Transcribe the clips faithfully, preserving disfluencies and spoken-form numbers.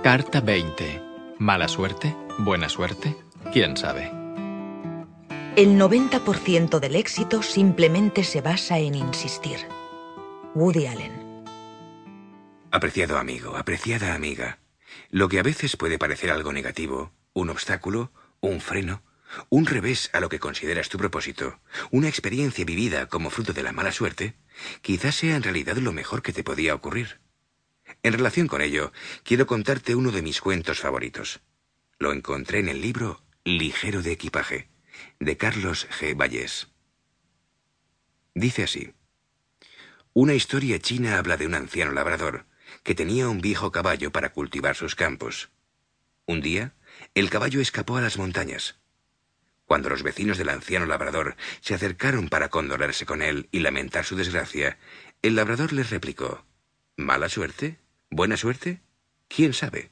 Carta veinte. ¿Mala suerte? ¿Buena suerte? ¿Quién sabe? El noventa por ciento del éxito simplemente se basa en insistir. Woody Allen. Apreciado amigo, apreciada amiga, lo que a veces puede parecer algo negativo, un obstáculo, un freno, un revés a lo que consideras tu propósito, una experiencia vivida como fruto de la mala suerte, quizás sea en realidad lo mejor que te podía ocurrir. En relación con ello, quiero contarte uno de mis cuentos favoritos. Lo encontré en el libro Ligero de equipaje, de Carlos G. Vallés. Dice así: una historia china habla de un anciano labrador que tenía un viejo caballo para cultivar sus campos. Un día, el caballo escapó a las montañas. Cuando los vecinos del anciano labrador se acercaron para condolerse con él y lamentar su desgracia, el labrador les replicó: ¿mala suerte? ¿Buena suerte? ¿Quién sabe?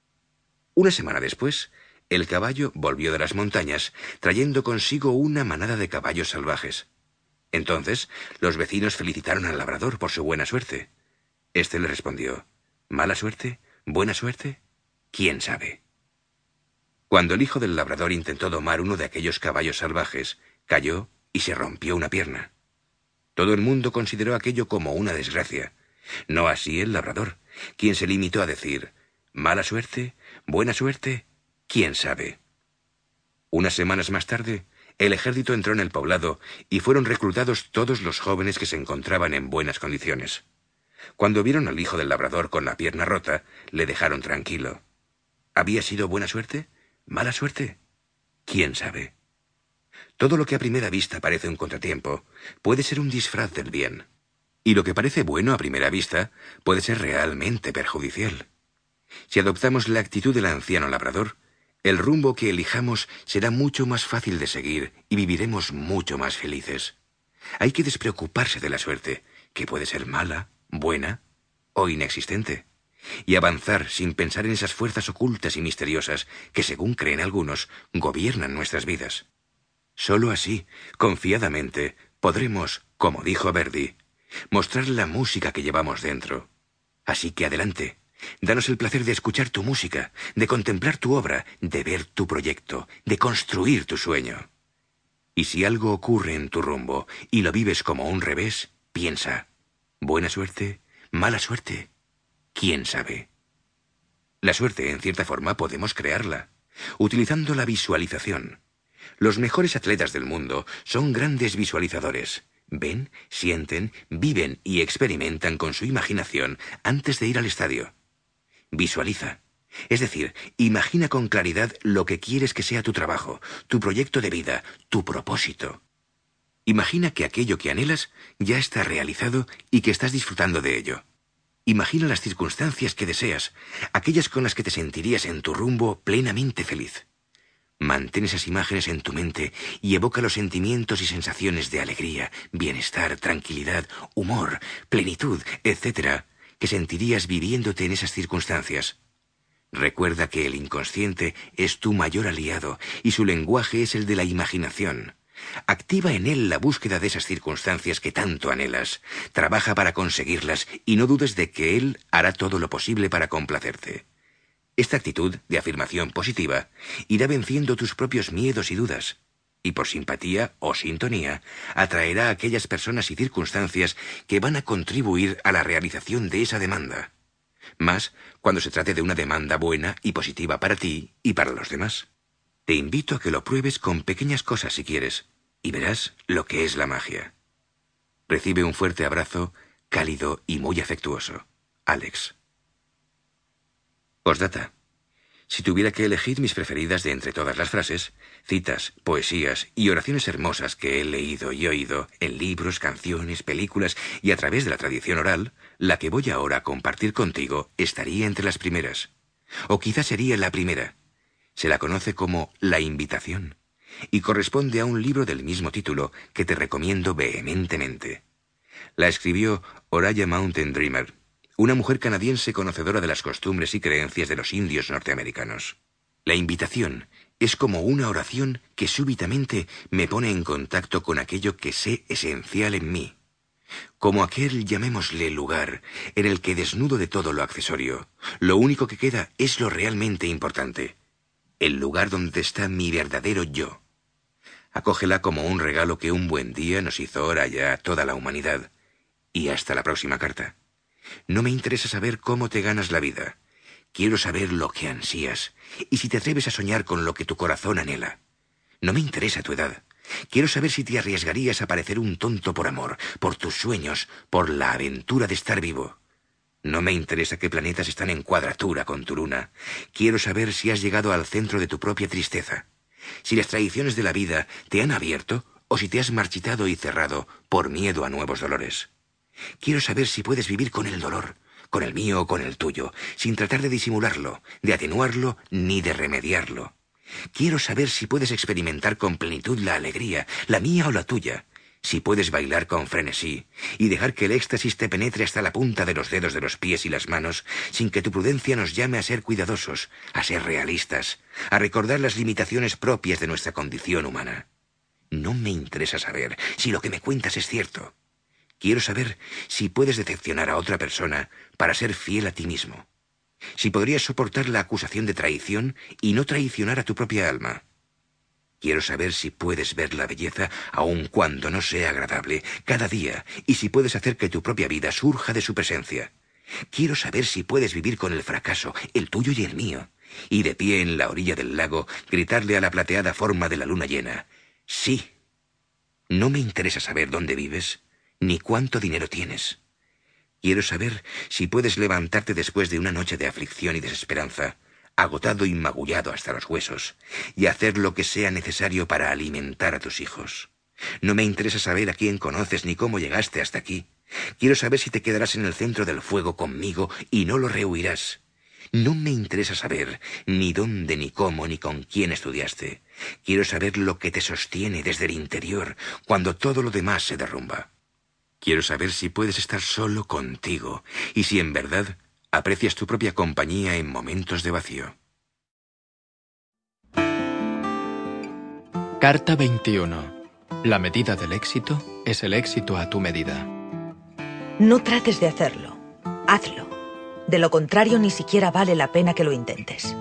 Una semana después, el caballo volvió de las montañas, trayendo consigo una manada de caballos salvajes. Entonces, los vecinos felicitaron al labrador por su buena suerte. Este le respondió: ¿mala suerte? ¿Buena suerte? ¿Quién sabe? Cuando el hijo del labrador intentó domar uno de aquellos caballos salvajes, cayó y se rompió una pierna. Todo el mundo consideró aquello como una desgracia. No así el labrador, quien se limitó a decir: ¿mala suerte? ¿Buena suerte? ¿Quién sabe? Unas semanas más tarde, el ejército entró en el poblado y fueron reclutados todos los jóvenes que se encontraban en buenas condiciones. Cuando vieron al hijo del labrador con la pierna rota, le dejaron tranquilo. ¿Había sido buena suerte? ¿Mala suerte? ¿Quién sabe? Todo lo que a primera vista parece un contratiempo puede ser un disfraz del bien. Y lo que parece bueno a primera vista puede ser realmente perjudicial. Si adoptamos la actitud del anciano labrador, el rumbo que elijamos será mucho más fácil de seguir y viviremos mucho más felices. Hay que despreocuparse de la suerte, que puede ser mala, buena o inexistente, y avanzar sin pensar en esas fuerzas ocultas y misteriosas que, según creen algunos, gobiernan nuestras vidas. Solo así, confiadamente, podremos, como dijo Verdi, mostrar la música que llevamos dentro. Así que adelante, danos el placer de escuchar tu música, de contemplar tu obra, de ver tu proyecto, de construir tu sueño. Y si algo ocurre en tu rumbo y lo vives como un revés, piensa: ¿buena suerte? ¿Mala suerte? ¿Quién sabe? La suerte, en cierta forma, podemos crearla, utilizando la visualización. Los mejores atletas del mundo son grandes visualizadores. Ven, sienten, viven y experimentan con su imaginación antes de ir al estadio. Visualiza. Es decir, imagina con claridad lo que quieres que sea tu trabajo, tu proyecto de vida, tu propósito. Imagina que aquello que anhelas ya está realizado y que estás disfrutando de ello. Imagina las circunstancias que deseas, aquellas con las que te sentirías en tu rumbo plenamente feliz. Mantén esas imágenes en tu mente y evoca los sentimientos y sensaciones de alegría, bienestar, tranquilidad, humor, plenitud, etcétera, que sentirías viviéndote en esas circunstancias. Recuerda que el inconsciente es tu mayor aliado y su lenguaje es el de la imaginación. Activa en él la búsqueda de esas circunstancias que tanto anhelas. Trabaja para conseguirlas y no dudes de que él hará todo lo posible para complacerte. Esta actitud de afirmación positiva irá venciendo tus propios miedos y dudas, y por simpatía o sintonía atraerá a aquellas personas y circunstancias que van a contribuir a la realización de esa demanda. Más cuando se trate de una demanda buena y positiva para ti y para los demás. Te invito a que lo pruebes con pequeñas cosas si quieres, y verás lo que es la magia. Recibe un fuerte abrazo, cálido y muy afectuoso. Alex. Postdata. Si tuviera que elegir mis preferidas de entre todas las frases, citas, poesías y oraciones hermosas que he leído y oído en libros, canciones, películas y a través de la tradición oral, la que voy ahora a compartir contigo estaría entre las primeras. O quizás sería la primera. Se la conoce como La Invitación y corresponde a un libro del mismo título que te recomiendo vehementemente. La escribió Oriah Mountain Dreamer, una mujer canadiense conocedora de las costumbres y creencias de los indios norteamericanos. La invitación es como una oración que súbitamente me pone en contacto con aquello que sé esencial en mí. Como aquel, llamémosle lugar, en el que desnudo de todo lo accesorio, lo único que queda es lo realmente importante, el lugar donde está mi verdadero yo. Acógela como un regalo que un buen día nos hizo ahora ya toda la humanidad. Y hasta la próxima carta. No me interesa saber cómo te ganas la vida. Quiero saber lo que ansías, y si te atreves a soñar con lo que tu corazón anhela. No me interesa tu edad. Quiero saber si te arriesgarías a parecer un tonto por amor, por tus sueños, por la aventura de estar vivo. No me interesa qué planetas están en cuadratura con tu luna. Quiero saber si has llegado al centro de tu propia tristeza. Si las tradiciones de la vida te han abierto o si te has marchitado y cerrado por miedo a nuevos dolores. Quiero saber si puedes vivir con el dolor, con el mío o con el tuyo, sin tratar de disimularlo, de atenuarlo ni de remediarlo. Quiero saber si puedes experimentar con plenitud la alegría, la mía o la tuya, si puedes bailar con frenesí y dejar que el éxtasis te penetre hasta la punta de los dedos de los pies y las manos, sin que tu prudencia nos llame a ser cuidadosos, a ser realistas, a recordar las limitaciones propias de nuestra condición humana. No me interesa saber si lo que me cuentas es cierto. Quiero saber si puedes decepcionar a otra persona para ser fiel a ti mismo. Si podrías soportar la acusación de traición y no traicionar a tu propia alma. Quiero saber si puedes ver la belleza, aun cuando no sea agradable, cada día, y si puedes hacer que tu propia vida surja de su presencia. Quiero saber si puedes vivir con el fracaso, el tuyo y el mío, y de pie en la orilla del lago, gritarle a la plateada forma de la luna llena. Sí. No me interesa saber dónde vives, ni cuánto dinero tienes. Quiero saber si puedes levantarte después de una noche de aflicción y desesperanza, agotado y magullado hasta los huesos, y hacer lo que sea necesario para alimentar a tus hijos. No me interesa saber a quién conoces ni cómo llegaste hasta aquí. Quiero saber si te quedarás en el centro del fuego conmigo y no lo rehuirás. No me interesa saber ni dónde, ni cómo, ni con quién estudiaste. Quiero saber lo que te sostiene desde el interior, cuando todo lo demás se derrumba. Quiero saber si puedes estar solo contigo, y si en verdad aprecias tu propia compañía en momentos de vacío. Carta veintiuno. La medida del éxito es el éxito a tu medida. No trates de hacerlo. Hazlo. De lo contrario, ni siquiera vale la pena que lo intentes.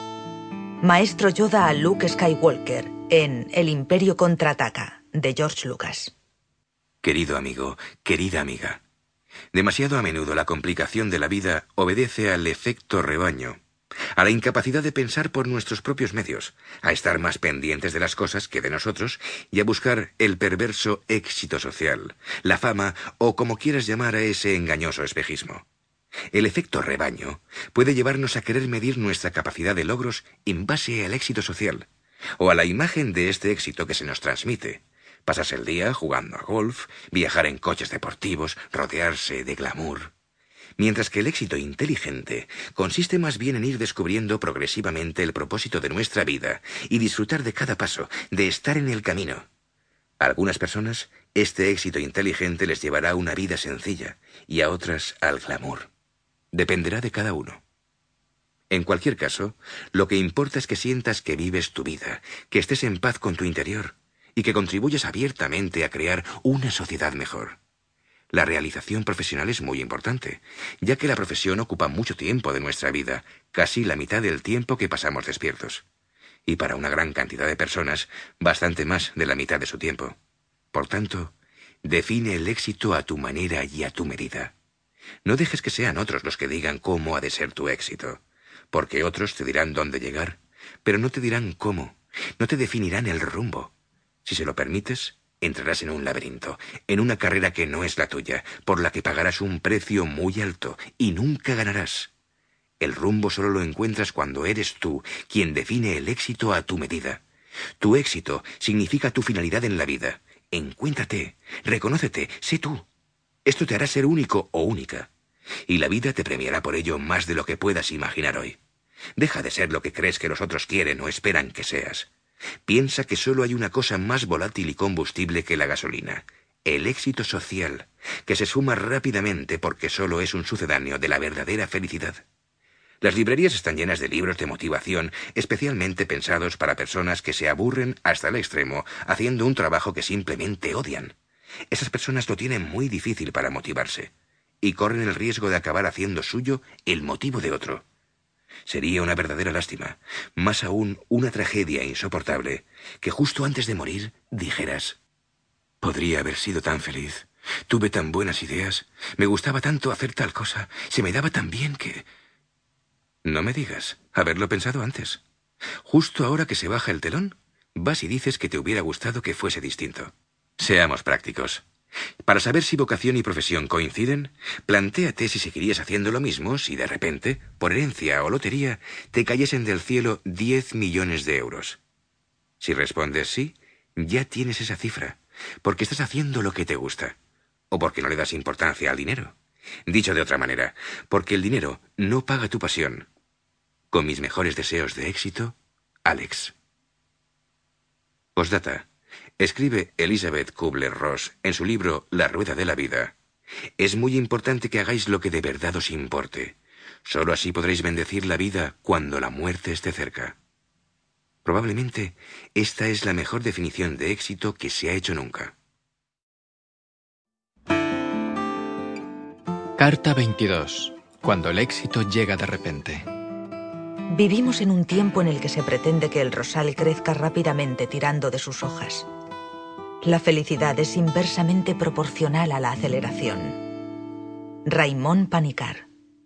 Maestro Yoda a Luke Skywalker en El Imperio contraataca, de George Lucas. Querido amigo, querida amiga. Demasiado a menudo la complicación de la vida obedece al efecto rebaño, a la incapacidad de pensar por nuestros propios medios, a estar más pendientes de las cosas que de nosotros y a buscar el perverso éxito social, la fama o como quieras llamar a ese engañoso espejismo. El efecto rebaño puede llevarnos a querer medir nuestra capacidad de logros en base al éxito social, o a la imagen de este éxito que se nos transmite. Pasarse el día jugando a golf, viajar en coches deportivos, rodearse de glamour. Mientras que el éxito inteligente consiste más bien en ir descubriendo progresivamente el propósito de nuestra vida y disfrutar de cada paso, de estar en el camino. A algunas personas, este éxito inteligente les llevará a una vida sencilla y a otras al glamour. Dependerá de cada uno. En cualquier caso, lo que importa es que sientas que vives tu vida, que estés en paz con tu interior, y que contribuyas abiertamente a crear una sociedad mejor. La realización profesional es muy importante, ya que la profesión ocupa mucho tiempo de nuestra vida, casi la mitad del tiempo que pasamos despiertos. Y para una gran cantidad de personas, bastante más de la mitad de su tiempo. Por tanto, define el éxito a tu manera y a tu medida. No dejes que sean otros los que digan cómo ha de ser tu éxito, porque otros te dirán dónde llegar, pero no te dirán cómo, no te definirán el rumbo. Si se lo permites, entrarás en un laberinto, en una carrera que no es la tuya, por la que pagarás un precio muy alto y nunca ganarás. El rumbo solo lo encuentras cuando eres tú quien define el éxito a tu medida. Tu éxito significa tu finalidad en la vida. Encuéntrate, reconócete, sé tú. Esto te hará ser único o única. Y la vida te premiará por ello más de lo que puedas imaginar hoy. Deja de ser lo que crees que los otros quieren o esperan que seas. Piensa que solo hay una cosa más volátil y combustible que la gasolina, el éxito social, que se suma rápidamente porque solo es un sucedáneo de la verdadera felicidad. Las librerías están llenas de libros de motivación, especialmente pensados para personas que se aburren hasta el extremo haciendo un trabajo que simplemente odian. Esas personas lo tienen muy difícil para motivarse y corren el riesgo de acabar haciendo suyo el motivo de otro. Sería una verdadera lástima, más aún una tragedia insoportable, que justo antes de morir dijeras: podría haber sido tan feliz, tuve tan buenas ideas, me gustaba tanto hacer tal cosa, se me daba tan bien que... No me digas, haberlo pensado antes. Justo ahora que se baja el telón, vas y dices que te hubiera gustado que fuese distinto. Seamos prácticos. Para saber si vocación y profesión coinciden, plantéate si seguirías haciendo lo mismo si de repente, por herencia o lotería, te cayesen del cielo diez millones de euros. Si respondes sí, ya tienes esa cifra, porque estás haciendo lo que te gusta, o porque no le das importancia al dinero. Dicho de otra manera, porque el dinero no paga tu pasión. Con mis mejores deseos de éxito, Alex. Postdata. Escribe Elizabeth Kubler-Ross en su libro La rueda de la vida: es muy importante que hagáis lo que de verdad os importe. Solo así podréis bendecir la vida cuando la muerte esté cerca. Probablemente esta es la mejor definición de éxito que se ha hecho nunca. Carta veintidós. Cuando el éxito llega de repente. Vivimos en un tiempo en el que se pretende que el rosal crezca rápidamente tirando de sus hojas. La felicidad es inversamente proporcional a la aceleración. Raymond Panikkar.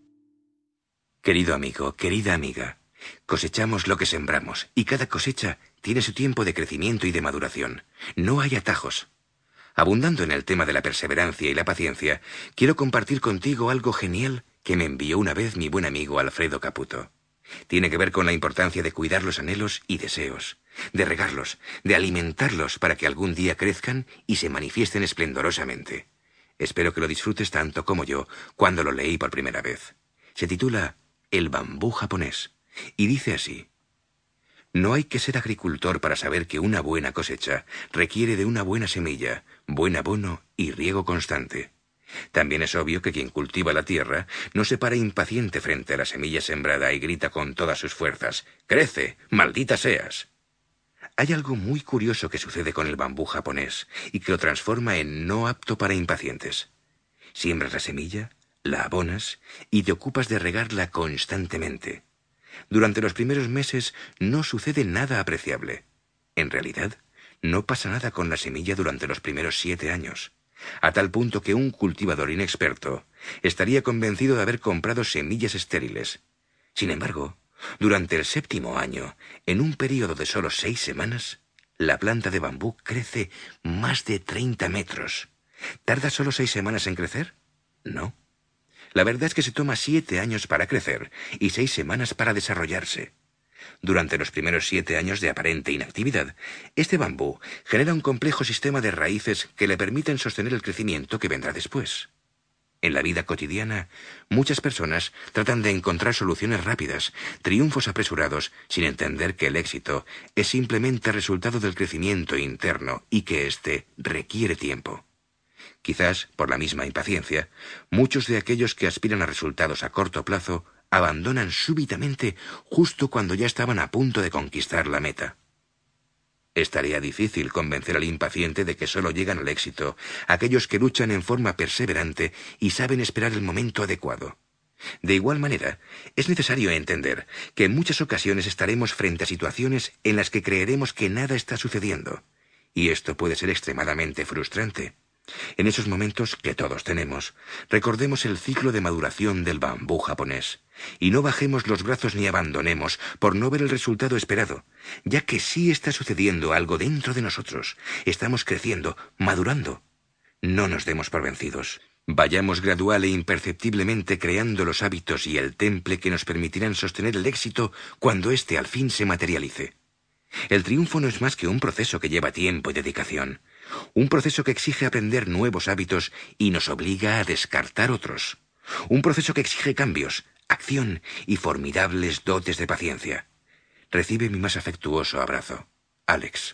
Querido amigo, querida amiga, cosechamos lo que sembramos, y cada cosecha tiene su tiempo de crecimiento y de maduración. No hay atajos. Abundando en el tema de la perseverancia y la paciencia, quiero compartir contigo algo genial que me envió una vez mi buen amigo Alfredo Caputo. Tiene que ver con la importancia de cuidar los anhelos y deseos, de regarlos, de alimentarlos para que algún día crezcan y se manifiesten esplendorosamente. Espero que lo disfrutes tanto como yo cuando lo leí por primera vez. Se titula El bambú japonés y dice así: no hay que ser agricultor para saber que una buena cosecha requiere de una buena semilla, buen abono y riego constante. También es obvio que quien cultiva la tierra no se para impaciente frente a la semilla sembrada y grita con todas sus fuerzas: ¡crece, maldita seas! Hay algo muy curioso que sucede con el bambú japonés y que lo transforma en no apto para impacientes. Siembras la semilla, la abonas y te ocupas de regarla constantemente. Durante los primeros meses no sucede nada apreciable. En realidad, no pasa nada con la semilla durante los primeros siete años, a tal punto que un cultivador inexperto estaría convencido de haber comprado semillas estériles. Sin embargo, durante el séptimo año, en un período de solo seis semanas, la planta de bambú crece más de treinta metros. ¿Tarda solo seis semanas en crecer? No. La verdad es que se toma siete años para crecer y seis semanas para desarrollarse. Durante los primeros siete años de aparente inactividad, este bambú genera un complejo sistema de raíces que le permiten sostener el crecimiento que vendrá después. En la vida cotidiana, muchas personas tratan de encontrar soluciones rápidas, triunfos apresurados, sin entender que el éxito es simplemente resultado del crecimiento interno y que éste requiere tiempo. Quizás, por la misma impaciencia, muchos de aquellos que aspiran a resultados a corto plazo abandonan súbitamente justo cuando ya estaban a punto de conquistar la meta. Es tarea difícil convencer al impaciente de que solo llegan al éxito aquellos que luchan en forma perseverante y saben esperar el momento adecuado. De igual manera, es necesario entender que en muchas ocasiones estaremos frente a situaciones en las que creeremos que nada está sucediendo, y esto puede ser extremadamente frustrante. En esos momentos que todos tenemos, recordemos el ciclo de maduración del bambú japonés, y no bajemos los brazos ni abandonemos por no ver el resultado esperado, ya que sí está sucediendo algo dentro de nosotros, estamos creciendo, madurando. No nos demos por vencidos. Vayamos gradual e imperceptiblemente creando los hábitos y el temple que nos permitirán sostener el éxito cuando éste al fin se materialice. El triunfo no es más que un proceso que lleva tiempo y dedicación. Un proceso que exige aprender nuevos hábitos y nos obliga a descartar otros. Un proceso que exige cambios, acción y formidables dotes de paciencia. Recibe mi más afectuoso abrazo. Alex.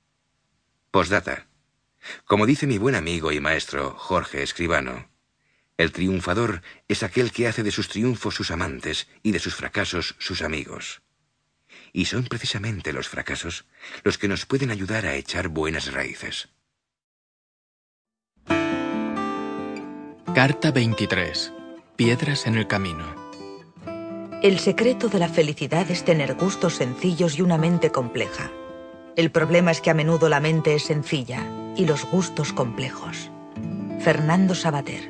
Postdata. Como dice mi buen amigo y maestro Jorge Escribano, el triunfador es aquel que hace de sus triunfos sus amantes y de sus fracasos sus amigos. Y son precisamente los fracasos los que nos pueden ayudar a echar buenas raíces. Carta veintitrés. Piedras en el camino. El secreto de la felicidad es tener gustos sencillos y una mente compleja. El problema es que a menudo la mente es sencilla y los gustos complejos. Fernando Savater.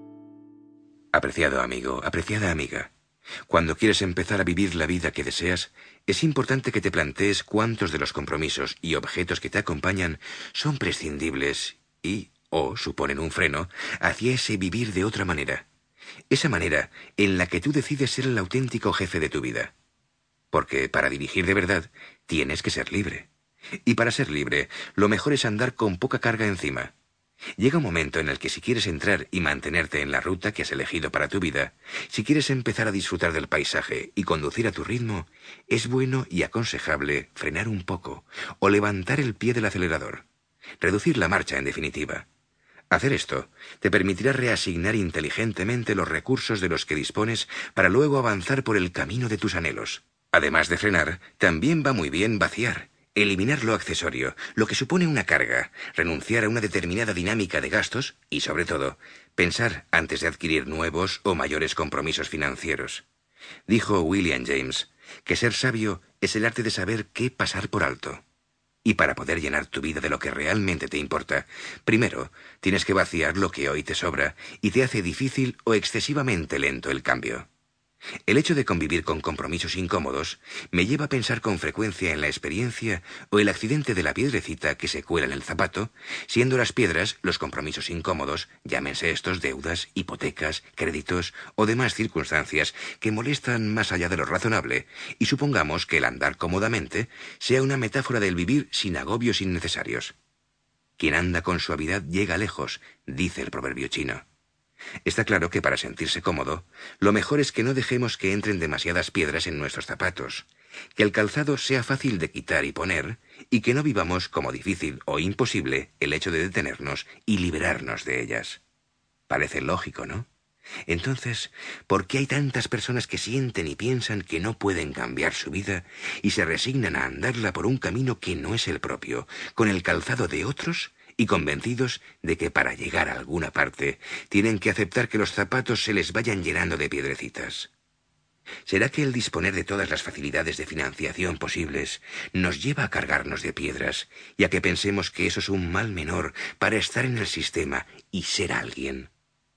Apreciado amigo, apreciada amiga, cuando quieres empezar a vivir la vida que deseas, es importante que te plantees cuántos de los compromisos y objetos que te acompañan son prescindibles y o suponen un freno hacia ese vivir de otra manera. Esa manera en la que tú decides ser el auténtico jefe de tu vida. Porque para dirigir de verdad, tienes que ser libre. Y para ser libre, lo mejor es andar con poca carga encima. Llega un momento en el que si quieres entrar y mantenerte en la ruta que has elegido para tu vida, si quieres empezar a disfrutar del paisaje y conducir a tu ritmo, es bueno y aconsejable frenar un poco o levantar el pie del acelerador. Reducir la marcha, en definitiva. Hacer esto te permitirá reasignar inteligentemente los recursos de los que dispones para luego avanzar por el camino de tus anhelos. Además de frenar, también va muy bien vaciar, eliminar lo accesorio, lo que supone una carga, renunciar a una determinada dinámica de gastos y, sobre todo, pensar antes de adquirir nuevos o mayores compromisos financieros. Dijo William James que ser sabio es el arte de saber qué pasar por alto. Y para poder llenar tu vida de lo que realmente te importa, primero tienes que vaciar lo que hoy te sobra y te hace difícil o excesivamente lento el cambio. El hecho de convivir con compromisos incómodos me lleva a pensar con frecuencia en la experiencia o el accidente de la piedrecita que se cuela en el zapato, siendo las piedras los compromisos incómodos, llámense estos deudas, hipotecas, créditos o demás circunstancias que molestan más allá de lo razonable, y supongamos que el andar cómodamente sea una metáfora del vivir sin agobios innecesarios. Quien anda con suavidad llega lejos, dice el proverbio chino. Está claro que para sentirse cómodo, lo mejor es que no dejemos que entren demasiadas piedras en nuestros zapatos, que el calzado sea fácil de quitar y poner, y que no vivamos como difícil o imposible el hecho de detenernos y liberarnos de ellas. Parece lógico, ¿no? Entonces, ¿por qué hay tantas personas que sienten y piensan que no pueden cambiar su vida y se resignan a andarla por un camino que no es el propio, con el calzado de otros, y convencidos de que para llegar a alguna parte tienen que aceptar que los zapatos se les vayan llenando de piedrecitas? ¿Será que el disponer de todas las facilidades de financiación posibles nos lleva a cargarnos de piedras y a que pensemos que eso es un mal menor para estar en el sistema y ser alguien?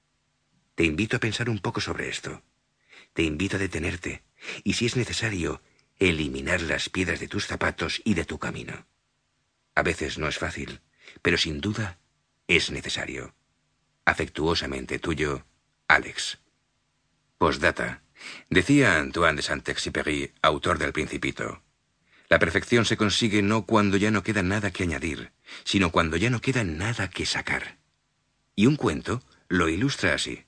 Te invito a pensar un poco sobre esto. Te invito a detenerte y, si es necesario, eliminar las piedras de tus zapatos y de tu camino. A veces no es fácil, pero sin duda es necesario. Afectuosamente tuyo, Alex. Postdata. Decía Antoine de Saint-Exupéry, autor del Principito: la perfección se consigue no cuando ya no queda nada que añadir, sino cuando ya no queda nada que sacar. Y un cuento lo ilustra así.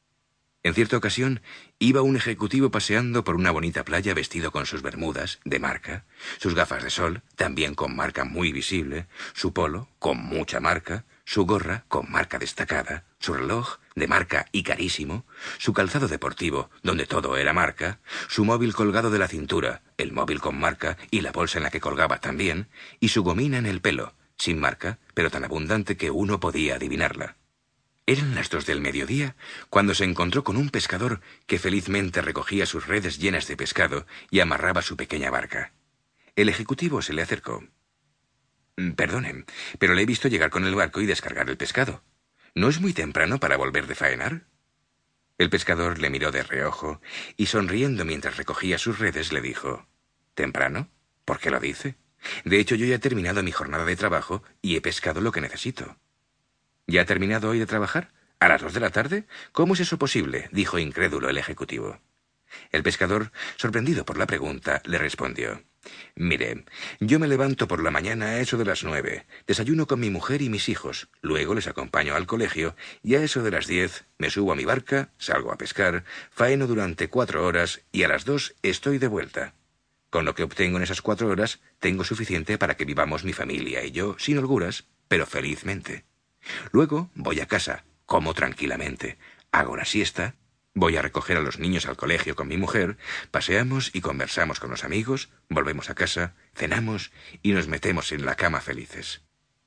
En cierta ocasión, iba un ejecutivo paseando por una bonita playa vestido con sus bermudas, de marca, sus gafas de sol, también con marca muy visible, su polo, con mucha marca, su gorra, con marca destacada, su reloj, de marca y carísimo, su calzado deportivo, donde todo era marca, su móvil colgado de la cintura, el móvil con marca y la bolsa en la que colgaba también, y su gomina en el pelo, sin marca, pero tan abundante que uno podía adivinarla. Eran las dos del mediodía cuando se encontró con un pescador que felizmente recogía sus redes llenas de pescado y amarraba su pequeña barca. El ejecutivo se le acercó. «Perdonen, pero le he visto llegar con el barco y descargar el pescado. ¿No es muy temprano para volver de faenar?» El pescador le miró de reojo y, sonriendo mientras recogía sus redes, le dijo: «¿Temprano? ¿Por qué lo dice? De hecho, yo ya he terminado mi jornada de trabajo y he pescado lo que necesito». «¿Ya ha terminado hoy de trabajar? ¿A las dos de la tarde? ¿Cómo es eso posible?», dijo incrédulo el ejecutivo. El pescador, sorprendido por la pregunta, le respondió: «Mire, yo me levanto por la mañana a eso de las nueve, desayuno con mi mujer y mis hijos, luego les acompaño al colegio y a eso de las diez me subo a mi barca, salgo a pescar, faeno durante cuatro horas y a las dos estoy de vuelta. Con lo que obtengo en esas cuatro horas tengo suficiente para que vivamos mi familia y yo sin holguras, pero felizmente. Luego voy a casa, como tranquilamente, hago la siesta, voy a recoger a los niños al colegio con mi mujer, paseamos y conversamos con los amigos, volvemos a casa, cenamos y nos metemos en la cama felices.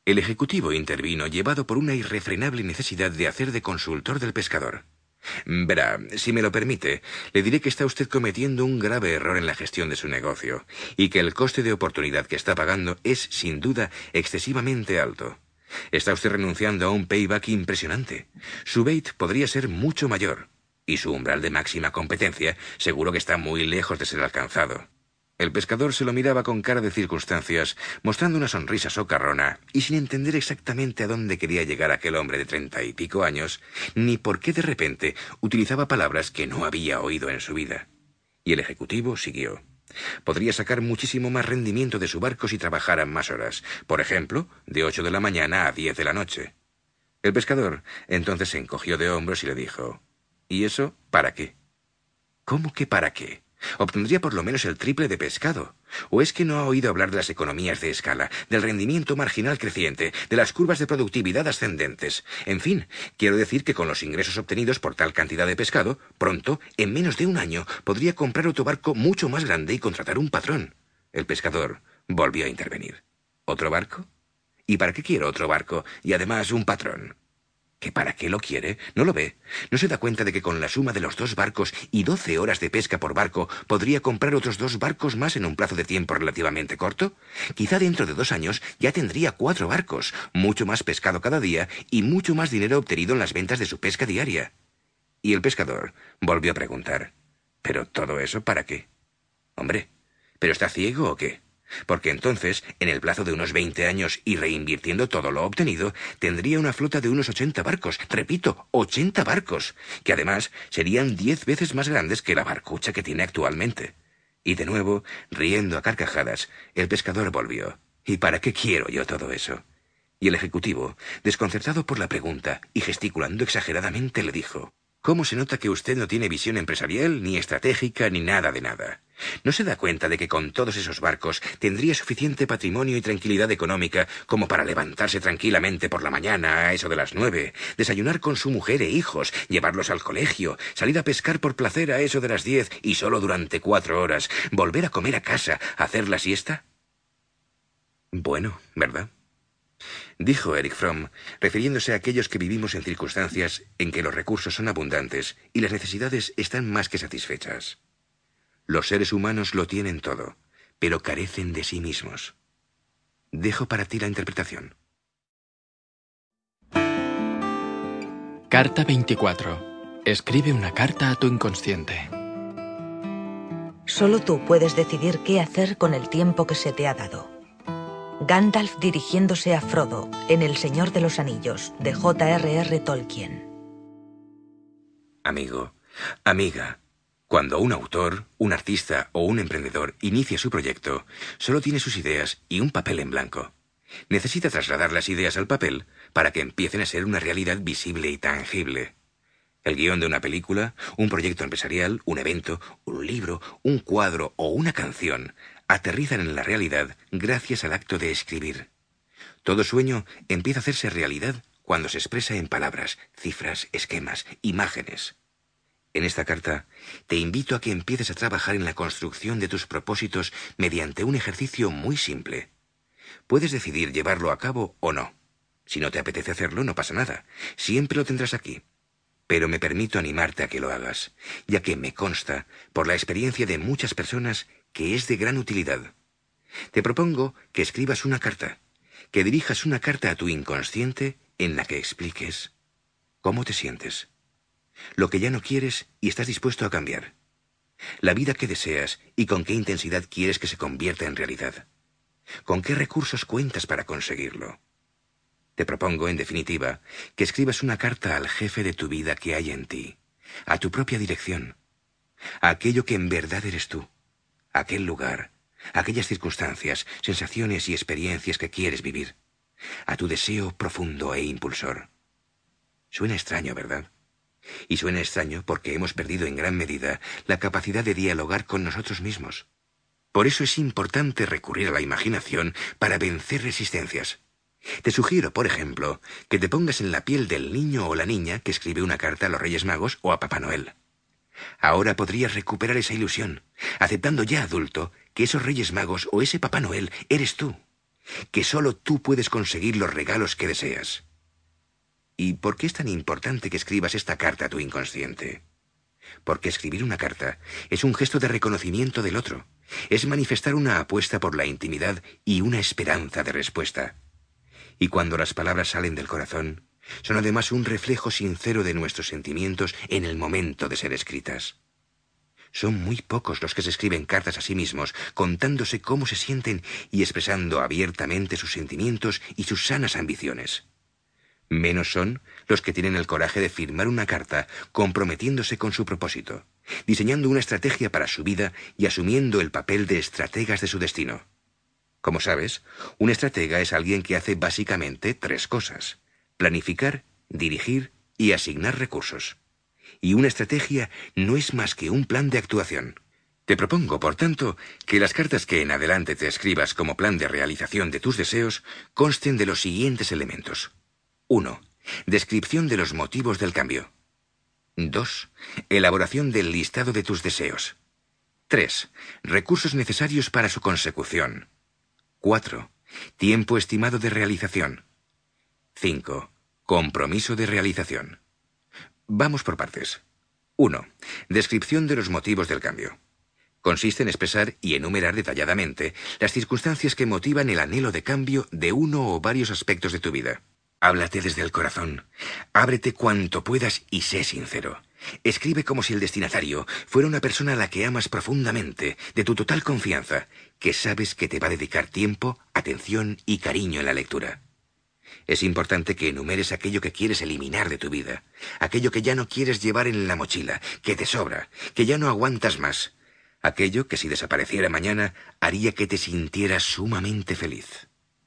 El ejecutivo intervino, llevado por una irrefrenable necesidad de hacer de consultor del pescador. Verá, si me lo permite, le diré que está usted cometiendo un grave error en la gestión de su negocio, y que el coste de oportunidad que está pagando es, sin duda, excesivamente alto. Está usted renunciando a un payback impresionante. Su bait podría ser mucho mayor, y su umbral de máxima competencia seguro que está muy lejos de ser alcanzado. El pescador se lo miraba con cara de circunstancias, mostrando una sonrisa socarrona y sin entender exactamente a dónde quería llegar aquel hombre de treinta y pico años, ni por qué de repente utilizaba palabras que no había oído en su vida. Y el ejecutivo siguió. Podría sacar muchísimo más rendimiento de su barco si trabajaran más horas, por ejemplo, de ocho de la mañana a diez de la noche. El pescador entonces se encogió de hombros y le dijo: ¿Y eso para qué? ¿Cómo que para qué? Obtendría por lo menos el triple de pescado. ¿O es que no ha oído hablar de las economías de escala, del rendimiento marginal creciente, de las curvas de productividad ascendentes? En fin, quiero decir que con los ingresos obtenidos por tal cantidad de pescado, pronto, en menos de un año, podría comprar otro barco mucho más grande y contratar un patrón. El pescador volvió a intervenir. ¿Otro barco? ¿Y para qué quiero otro barco? Y además un patrón. ¿Que para qué lo quiere? ¿No lo ve? ¿No se da cuenta de que con la suma de los dos barcos y doce horas de pesca por barco podría comprar otros dos barcos más en un plazo de tiempo relativamente corto? Quizá dentro de dos años ya tendría cuatro barcos, mucho más pescado cada día y mucho más dinero obtenido en las ventas de su pesca diaria. Y el pescador volvió a preguntar: ¿pero todo eso para qué? Hombre, ¿pero está ciego o qué? Porque entonces, en el plazo de unos veinte años y reinvirtiendo todo lo obtenido, tendría una flota de unos ochenta barcos, repito, ochenta barcos, que además serían diez veces más grandes que la barcucha que tiene actualmente. Y de nuevo, riendo a carcajadas, el pescador volvió: ¿y para qué quiero yo todo eso? Y el ejecutivo, desconcertado por la pregunta y gesticulando exageradamente, le dijo: ¿cómo se nota que usted no tiene visión empresarial, ni estratégica, ni nada de nada? ¿No se da cuenta de que con todos esos barcos tendría suficiente patrimonio y tranquilidad económica como para levantarse tranquilamente por la mañana a eso de las nueve, desayunar con su mujer e hijos, llevarlos al colegio, salir a pescar por placer a eso de las diez y solo durante cuatro horas, volver a comer a casa, hacer la siesta? Bueno, ¿verdad?, dijo Erich Fromm, refiriéndose a aquellos que vivimos en circunstancias en que los recursos son abundantes y las necesidades están más que satisfechas. Los seres humanos lo tienen todo, pero carecen de sí mismos. Dejo para ti la interpretación. Carta veinticuatro. Escribe una carta a tu inconsciente. Solo tú puedes decidir qué hacer con el tiempo que se te ha dado. Gandalf dirigiéndose a Frodo en El Señor de los Anillos, de J R R Tolkien. Amigo, amiga, cuando un autor, un artista o un emprendedor inicia su proyecto, solo tiene sus ideas y un papel en blanco. Necesita trasladar las ideas al papel para que empiecen a ser una realidad visible y tangible. El guión de una película, un proyecto empresarial, un evento, un libro, un cuadro o una canción aterrizan en la realidad gracias al acto de escribir. Todo sueño empieza a hacerse realidad cuando se expresa en palabras, cifras, esquemas, imágenes. En esta carta te invito a que empieces a trabajar en la construcción de tus propósitos mediante un ejercicio muy simple. Puedes decidir llevarlo a cabo o no. Si no te apetece hacerlo, no pasa nada. Siempre lo tendrás aquí. Pero me permito animarte a que lo hagas, ya que me consta, por la experiencia de muchas personas, que es de gran utilidad. Te propongo que escribas una carta, que dirijas una carta a tu inconsciente en la que expliques cómo te sientes, lo que ya no quieres y estás dispuesto a cambiar, la vida que deseas y con qué intensidad quieres que se convierta en realidad, con qué recursos cuentas para conseguirlo. Te propongo, en definitiva, que escribas una carta al jefe de tu vida que hay en ti, a tu propia dirección, a aquello que en verdad eres tú, a aquel lugar, a aquellas circunstancias, sensaciones y experiencias que quieres vivir, a tu deseo profundo e impulsor. Suena extraño, ¿verdad? Y suena extraño porque hemos perdido en gran medida la capacidad de dialogar con nosotros mismos. Por eso es importante recurrir a la imaginación para vencer resistencias. Te sugiero, por ejemplo, que te pongas en la piel del niño o la niña que escribe una carta a los Reyes Magos o a Papá Noel. Ahora podrías recuperar esa ilusión, aceptando ya adulto que esos Reyes Magos o ese Papá Noel eres tú. que solo tú puedes conseguir los regalos que deseas. ¿Y por qué es tan importante que escribas esta carta a tu inconsciente? Porque escribir una carta es un gesto de reconocimiento del otro, es manifestar una apuesta por la intimidad y una esperanza de respuesta. Y cuando las palabras salen del corazón, son además un reflejo sincero de nuestros sentimientos en el momento de ser escritas. Son muy pocos los que se escriben cartas a sí mismos, contándose cómo se sienten y expresando abiertamente sus sentimientos y sus sanas ambiciones. Menos son los que tienen el coraje de firmar una carta comprometiéndose con su propósito, diseñando una estrategia para su vida y asumiendo el papel de estrategas de su destino. Como sabes, un estratega es alguien que hace básicamente tres cosas: planificar, dirigir y asignar recursos. Y una estrategia no es más que un plan de actuación. Te propongo, por tanto, que las cartas que en adelante te escribas como plan de realización de tus deseos consten de los siguientes elementos. uno. Descripción de los motivos del cambio. dos. Elaboración del listado de tus deseos. tres. Recursos necesarios para su consecución. cuatro. Tiempo estimado de realización. cinco. Compromiso de realización. Vamos por partes. uno. Descripción de los motivos del cambio. Consiste en expresar y enumerar detalladamente las circunstancias que motivan el anhelo de cambio de uno o varios aspectos de tu vida. Háblate desde el corazón. Ábrete cuanto puedas y sé sincero. Escribe como si el destinatario fuera una persona a la que amas profundamente, de tu total confianza, que sabes que te va a dedicar tiempo, atención y cariño en la lectura. Es importante que enumeres aquello que quieres eliminar de tu vida, aquello que ya no quieres llevar en la mochila, que te sobra, que ya no aguantas más, aquello que si desapareciera mañana haría que te sintieras sumamente feliz.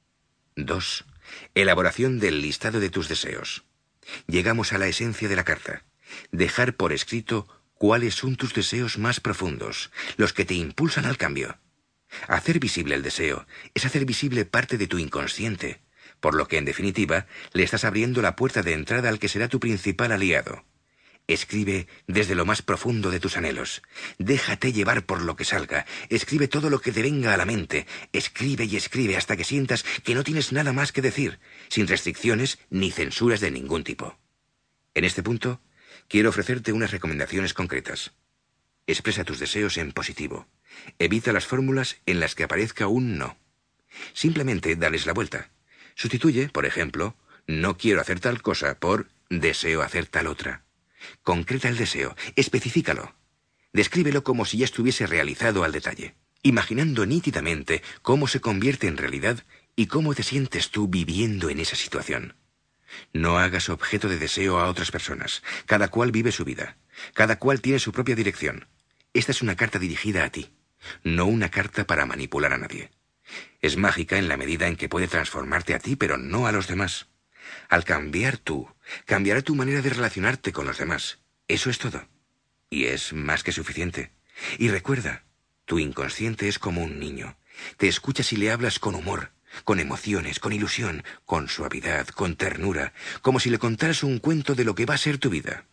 dos. Elaboración del listado de tus deseos. Llegamos a la esencia de la carta. Dejar por escrito cuáles son tus deseos más profundos, los que te impulsan al cambio. Hacer visible el deseo es hacer visible parte de tu inconsciente, por lo que, en definitiva, le estás abriendo la puerta de entrada al que será tu principal aliado. Escribe desde lo más profundo de tus anhelos. Déjate llevar por lo que salga. Escribe todo lo que te venga a la mente. Escribe y escribe hasta que sientas que no tienes nada más que decir, sin restricciones ni censuras de ningún tipo. En este punto, quiero ofrecerte unas recomendaciones concretas. Expresa tus deseos en positivo. Evita las fórmulas en las que aparezca un no. Simplemente dales la vuelta. Sustituye, por ejemplo, no quiero hacer tal cosa por deseo hacer tal otra. Concreta el deseo, especifícalo. Descríbelo como si ya estuviese realizado al detalle, imaginando nítidamente cómo se convierte en realidad y cómo te sientes tú viviendo en esa situación. No hagas objeto de deseo a otras personas. Cada cual vive su vida. Cada cual tiene su propia dirección. Esta es una carta dirigida a ti, no una carta para manipular a nadie. Es mágica en la medida en que puede transformarte a ti, pero no a los demás. Al cambiar tú, cambiará tu manera de relacionarte con los demás. Eso es todo. Y es más que suficiente. Y recuerda, tu inconsciente es como un niño. Te escucha si le hablas con humor, con emociones, con ilusión, con suavidad, con ternura, como si le contaras un cuento de lo que va a ser tu vida.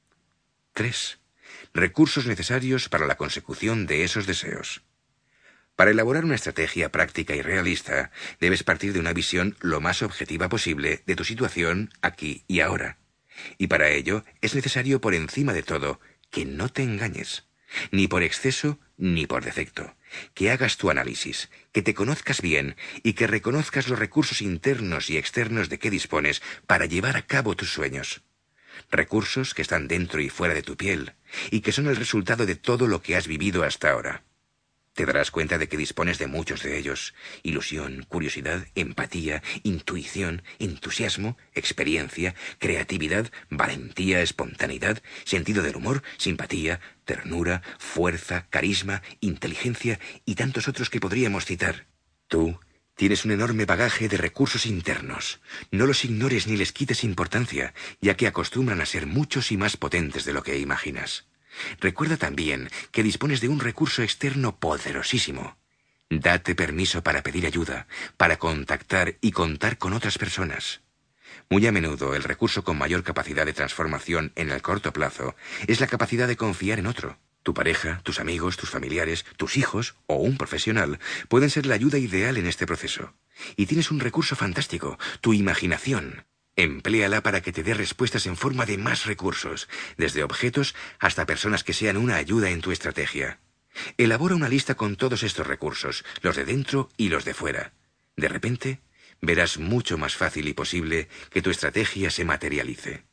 tres. Recursos necesarios para la consecución de esos deseos. Para elaborar una estrategia práctica y realista, debes partir de una visión lo más objetiva posible de tu situación aquí y ahora. Y para ello es necesario, por encima de todo, que no te engañes, ni por exceso ni por defecto, que hagas tu análisis, que te conozcas bien y que reconozcas los recursos internos y externos de que dispones para llevar a cabo tus sueños. Recursos que están dentro y fuera de tu piel y que son el resultado de todo lo que has vivido hasta ahora. Te darás cuenta de que dispones de muchos de ellos: ilusión, curiosidad, empatía, intuición, entusiasmo, experiencia, creatividad, valentía, espontaneidad, sentido del humor, simpatía, ternura, fuerza, carisma, inteligencia y tantos otros que podríamos citar. Tú tienes un enorme bagaje de recursos internos. No los ignores ni les quites importancia, ya que acostumbran a ser muchos y más potentes de lo que imaginas. Recuerda también que dispones de un recurso externo poderosísimo. Date permiso para pedir ayuda, para contactar y contar con otras personas. Muy a menudo el recurso con mayor capacidad de transformación en el corto plazo es la capacidad de confiar en otro. Tu pareja, tus amigos, tus familiares, tus hijos o un profesional pueden ser la ayuda ideal en este proceso. Y tienes un recurso fantástico, tu imaginación. Empléala para que te dé respuestas en forma de más recursos, desde objetos hasta personas que sean una ayuda en tu estrategia. Elabora una lista con todos estos recursos, los de dentro y los de fuera. De repente, verás mucho más fácil y posible que tu estrategia se materialice.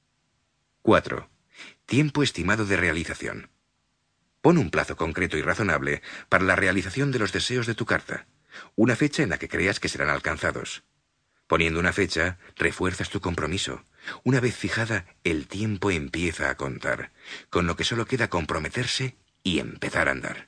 cuatro. Tiempo estimado de realización. Pon un plazo concreto y razonable para la realización de los deseos de tu carta, una fecha en la que creas que serán alcanzados. Poniendo una fecha, refuerzas tu compromiso. Una vez fijada, el tiempo empieza a contar, con lo que solo queda comprometerse y empezar a andar.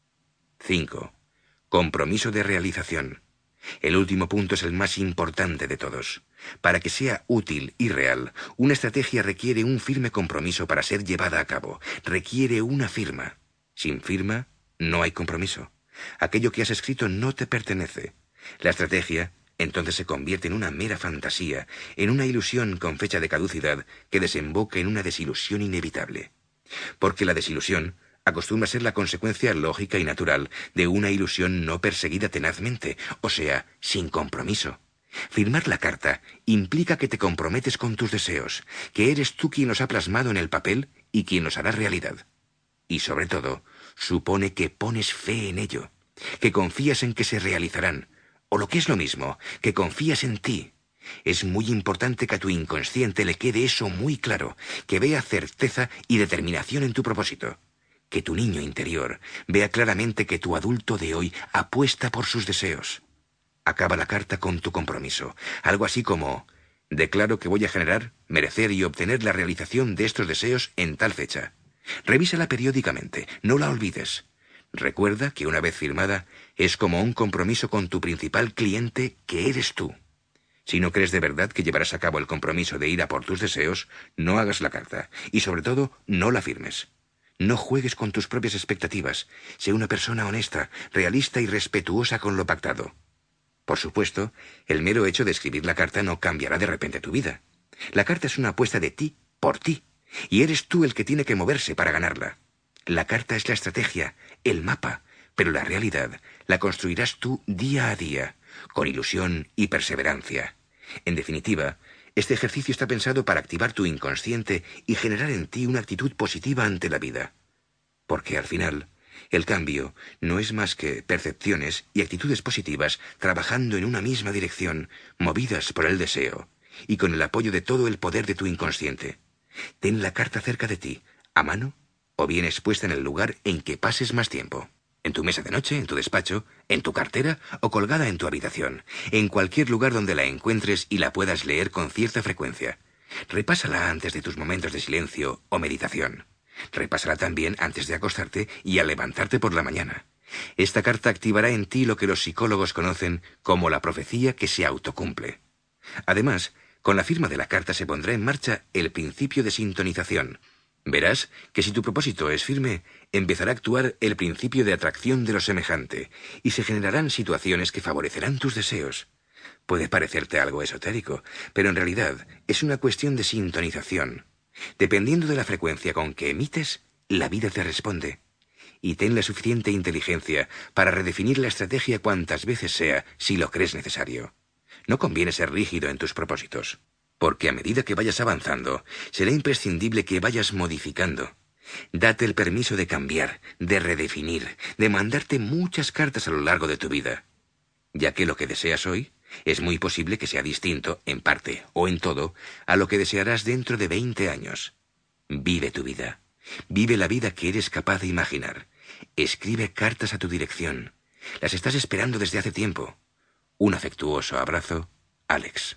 cinco. Compromiso de realización. El último punto es el más importante de todos. Para que sea útil y real, una estrategia requiere un firme compromiso para ser llevada a cabo. Requiere una firma. Sin firma, no hay compromiso. Aquello que has escrito no te pertenece. La estrategia entonces se convierte en una mera fantasía, en una ilusión con fecha de caducidad que desemboca en una desilusión inevitable. Porque la desilusión acostumbra a ser la consecuencia lógica y natural de una ilusión no perseguida tenazmente, o sea, sin compromiso. Firmar la carta implica que te comprometes con tus deseos, que eres tú quien los ha plasmado en el papel y quien los hará realidad. Y sobre todo, supone que pones fe en ello, que confías en que se realizarán, o lo que es lo mismo, que confías en ti. Es muy importante que a tu inconsciente le quede eso muy claro, que vea certeza y determinación en tu propósito. Que tu niño interior vea claramente que tu adulto de hoy apuesta por sus deseos. Acaba la carta con tu compromiso, algo así como: declaro que voy a generar, merecer y obtener la realización de estos deseos en tal fecha. Revísala periódicamente, no la olvides. Recuerda que una vez firmada, es como un compromiso con tu principal cliente, que eres tú. Si no crees de verdad que llevarás a cabo el compromiso de ir a por tus deseos, no hagas la carta, y sobre todo, no la firmes. No juegues con tus propias expectativas. Sé una persona honesta, realista y respetuosa con lo pactado. Por supuesto, el mero hecho de escribir la carta no cambiará de repente tu vida. La carta es una apuesta de ti por ti, y eres tú el que tiene que moverse para ganarla. La carta es la estrategia, el mapa, pero la realidad la construirás tú día a día, con ilusión y perseverancia. En definitiva, este ejercicio está pensado para activar tu inconsciente y generar en ti una actitud positiva ante la vida. Porque al final, el cambio no es más que percepciones y actitudes positivas trabajando en una misma dirección, movidas por el deseo, y con el apoyo de todo el poder de tu inconsciente. Ten la carta cerca de ti, a mano, o bien expuesta en el lugar en que pases más tiempo. En tu mesa de noche, en tu despacho, en tu cartera o colgada en tu habitación, en cualquier lugar donde la encuentres y la puedas leer con cierta frecuencia. Repásala antes de tus momentos de silencio o meditación. Repásala también antes de acostarte y al levantarte por la mañana. Esta carta activará en ti lo que los psicólogos conocen como la profecía que se autocumple. Además, con la firma de la carta se pondrá en marcha el principio de sintonización. Verás que si tu propósito es firme, empezará a actuar el principio de atracción de lo semejante, y se generarán situaciones que favorecerán tus deseos. Puede parecerte algo esotérico, pero en realidad es una cuestión de sintonización. Dependiendo de la frecuencia con que emites, la vida te responde. Y ten la suficiente inteligencia para redefinir la estrategia cuantas veces sea, si lo crees necesario. No conviene ser rígido en tus propósitos, porque a medida que vayas avanzando, será imprescindible que vayas modificando. Date el permiso de cambiar, de redefinir, de mandarte muchas cartas a lo largo de tu vida, ya que lo que deseas hoy es muy posible que sea distinto, en parte o en todo, a lo que desearás dentro de veinte años. Vive tu vida. Vive la vida que eres capaz de imaginar. Escribe cartas a tu dirección. Las estás esperando desde hace tiempo. Un afectuoso abrazo, Alex.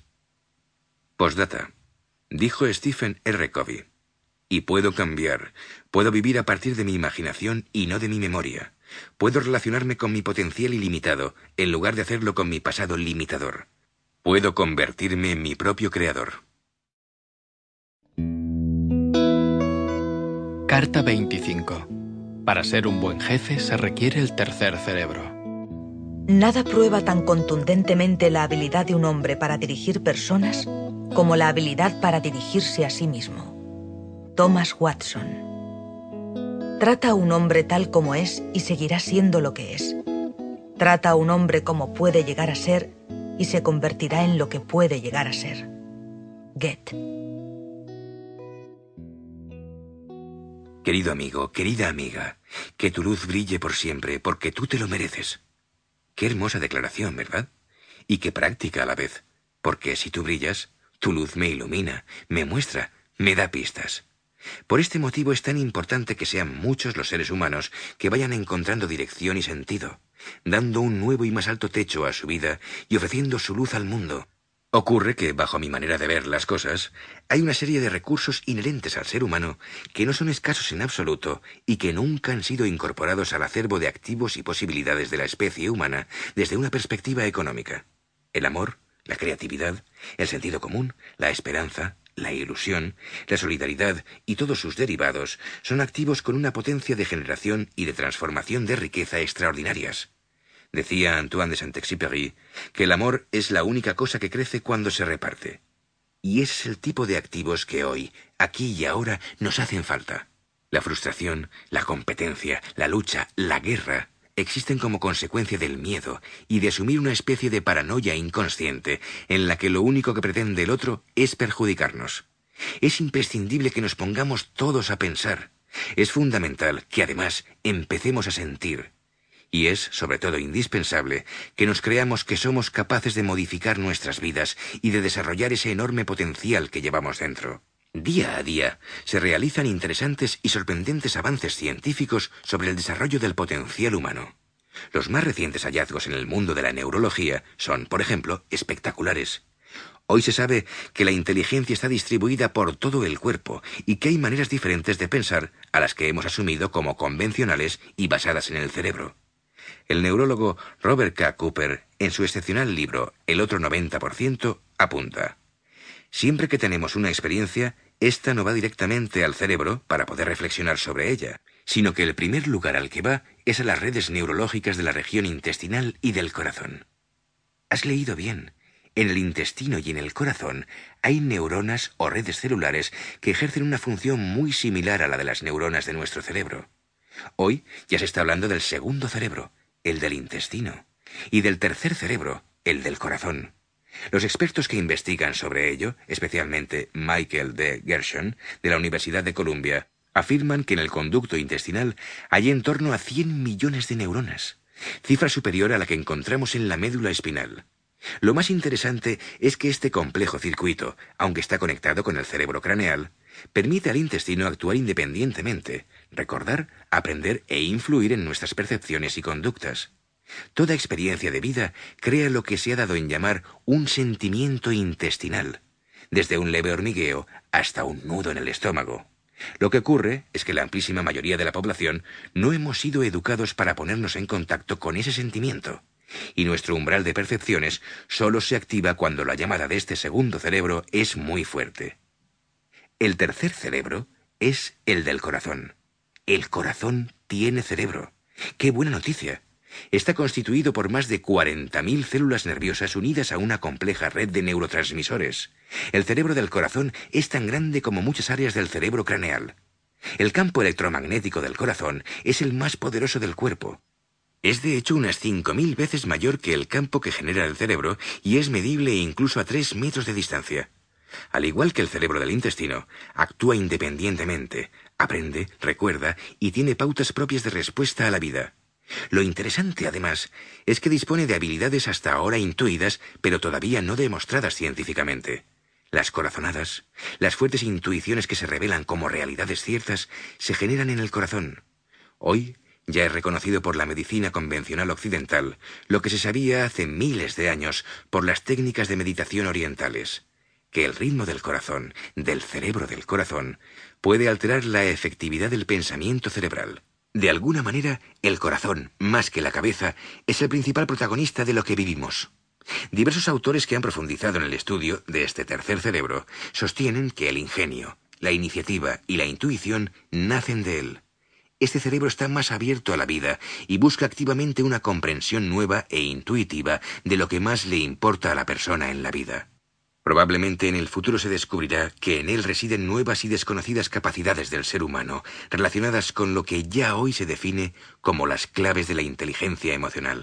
Postdata. Dijo Stephen R. Covey: y puedo cambiar, puedo vivir a partir de mi imaginación y no de mi memoria. Puedo relacionarme con mi potencial ilimitado, en lugar de hacerlo con mi pasado limitador. Puedo convertirme en mi propio creador. Carta veinticinco. Para ser un buen jefe se requiere el tercer cerebro. Nada prueba tan contundentemente la habilidad de un hombre para dirigir personas como la habilidad para dirigirse a sí mismo. Thomas Watson. Trata a un hombre tal como es y seguirá siendo lo que es. Trata a un hombre como puede llegar a ser y se convertirá en lo que puede llegar a ser. Goethe. Querido amigo, querida amiga, que tu luz brille por siempre, porque tú te lo mereces. Qué hermosa declaración, ¿verdad? Y qué práctica a la vez, porque si tú brillas, tu luz me ilumina, me muestra, me da pistas. Por este motivo es tan importante que sean muchos los seres humanos que vayan encontrando dirección y sentido, dando un nuevo y más alto techo a su vida y ofreciendo su luz al mundo. Ocurre que, bajo mi manera de ver las cosas, hay una serie de recursos inherentes al ser humano que no son escasos en absoluto y que nunca han sido incorporados al acervo de activos y posibilidades de la especie humana desde una perspectiva económica. El amor, la creatividad, el sentido común, la esperanza, la ilusión, la solidaridad y todos sus derivados son activos con una potencia de generación y de transformación de riqueza extraordinarias. Decía Antoine de Saint-Exupéry que el amor es la única cosa que crece cuando se reparte. Y ese es el tipo de activos que hoy, aquí y ahora, nos hacen falta. La frustración, la competencia, la lucha, la guerra, existen como consecuencia del miedo y de asumir una especie de paranoia inconsciente en la que lo único que pretende el otro es perjudicarnos. Es imprescindible que nos pongamos todos a pensar. Es fundamental que además empecemos a sentir. Y es, sobre todo, indispensable que nos creamos que somos capaces de modificar nuestras vidas y de desarrollar ese enorme potencial que llevamos dentro. Día a día se realizan interesantes y sorprendentes avances científicos sobre el desarrollo del potencial humano. Los más recientes hallazgos en el mundo de la neurología son, por ejemplo, espectaculares. Hoy se sabe que la inteligencia está distribuida por todo el cuerpo y que hay maneras diferentes de pensar a las que hemos asumido como convencionales y basadas en el cerebro. El neurólogo Robert K. Cooper, en su excepcional libro El otro noventa por ciento, apunta: siempre que tenemos una experiencia, esta no va directamente al cerebro para poder reflexionar sobre ella, sino que el primer lugar al que va es a las redes neurológicas de la región intestinal y del corazón. ¿Has leído bien? En el intestino y en el corazón hay neuronas o redes celulares que ejercen una función muy similar a la de las neuronas de nuestro cerebro. Hoy ya se está hablando del segundo cerebro, el del intestino, y del tercer cerebro, el del corazón. Los expertos que investigan sobre ello, especialmente Michael D. Gershon, de la Universidad de Columbia, afirman que en el conducto intestinal hay en torno a cien millones de neuronas, cifra superior a la que encontramos en la médula espinal. Lo más interesante es que este complejo circuito, aunque está conectado con el cerebro craneal, permite al intestino actuar independientemente, recordar, aprender e influir en nuestras percepciones y conductas. Toda experiencia de vida crea lo que se ha dado en llamar un sentimiento intestinal, desde un leve hormigueo hasta un nudo en el estómago. Lo que ocurre es que la amplísima mayoría de la población no hemos sido educados para ponernos en contacto con ese sentimiento, y nuestro umbral de percepciones solo se activa cuando la llamada de este segundo cerebro es muy fuerte. El tercer cerebro es el del corazón. El corazón tiene cerebro. ¡Qué buena noticia! Está constituido por más de cuarenta mil células nerviosas unidas a una compleja red de neurotransmisores. El cerebro del corazón es tan grande como muchas áreas del cerebro craneal. El campo electromagnético del corazón es el más poderoso del cuerpo. Es de hecho unas cinco mil veces mayor que el campo que genera el cerebro y es medible incluso a tres metros de distancia. Al igual que el cerebro del intestino, actúa independientemente, aprende, recuerda y tiene pautas propias de respuesta a la vida. Lo interesante, además, es que dispone de habilidades hasta ahora intuidas, pero todavía no demostradas científicamente. Las corazonadas, las fuertes intuiciones que se revelan como realidades ciertas, se generan en el corazón. Hoy ya es reconocido por la medicina convencional occidental lo que se sabía hace miles de años por las técnicas de meditación orientales, que el ritmo del corazón, del cerebro del corazón, puede alterar la efectividad del pensamiento cerebral. De alguna manera, el corazón, más que la cabeza, es el principal protagonista de lo que vivimos. Diversos autores que han profundizado en el estudio de este tercer cerebro sostienen que el ingenio, la iniciativa y la intuición nacen de él. Este cerebro está más abierto a la vida y busca activamente una comprensión nueva e intuitiva de lo que más le importa a la persona en la vida. Probablemente en el futuro se descubrirá que en él residen nuevas y desconocidas capacidades del ser humano, relacionadas con lo que ya hoy se define como las claves de la inteligencia emocional.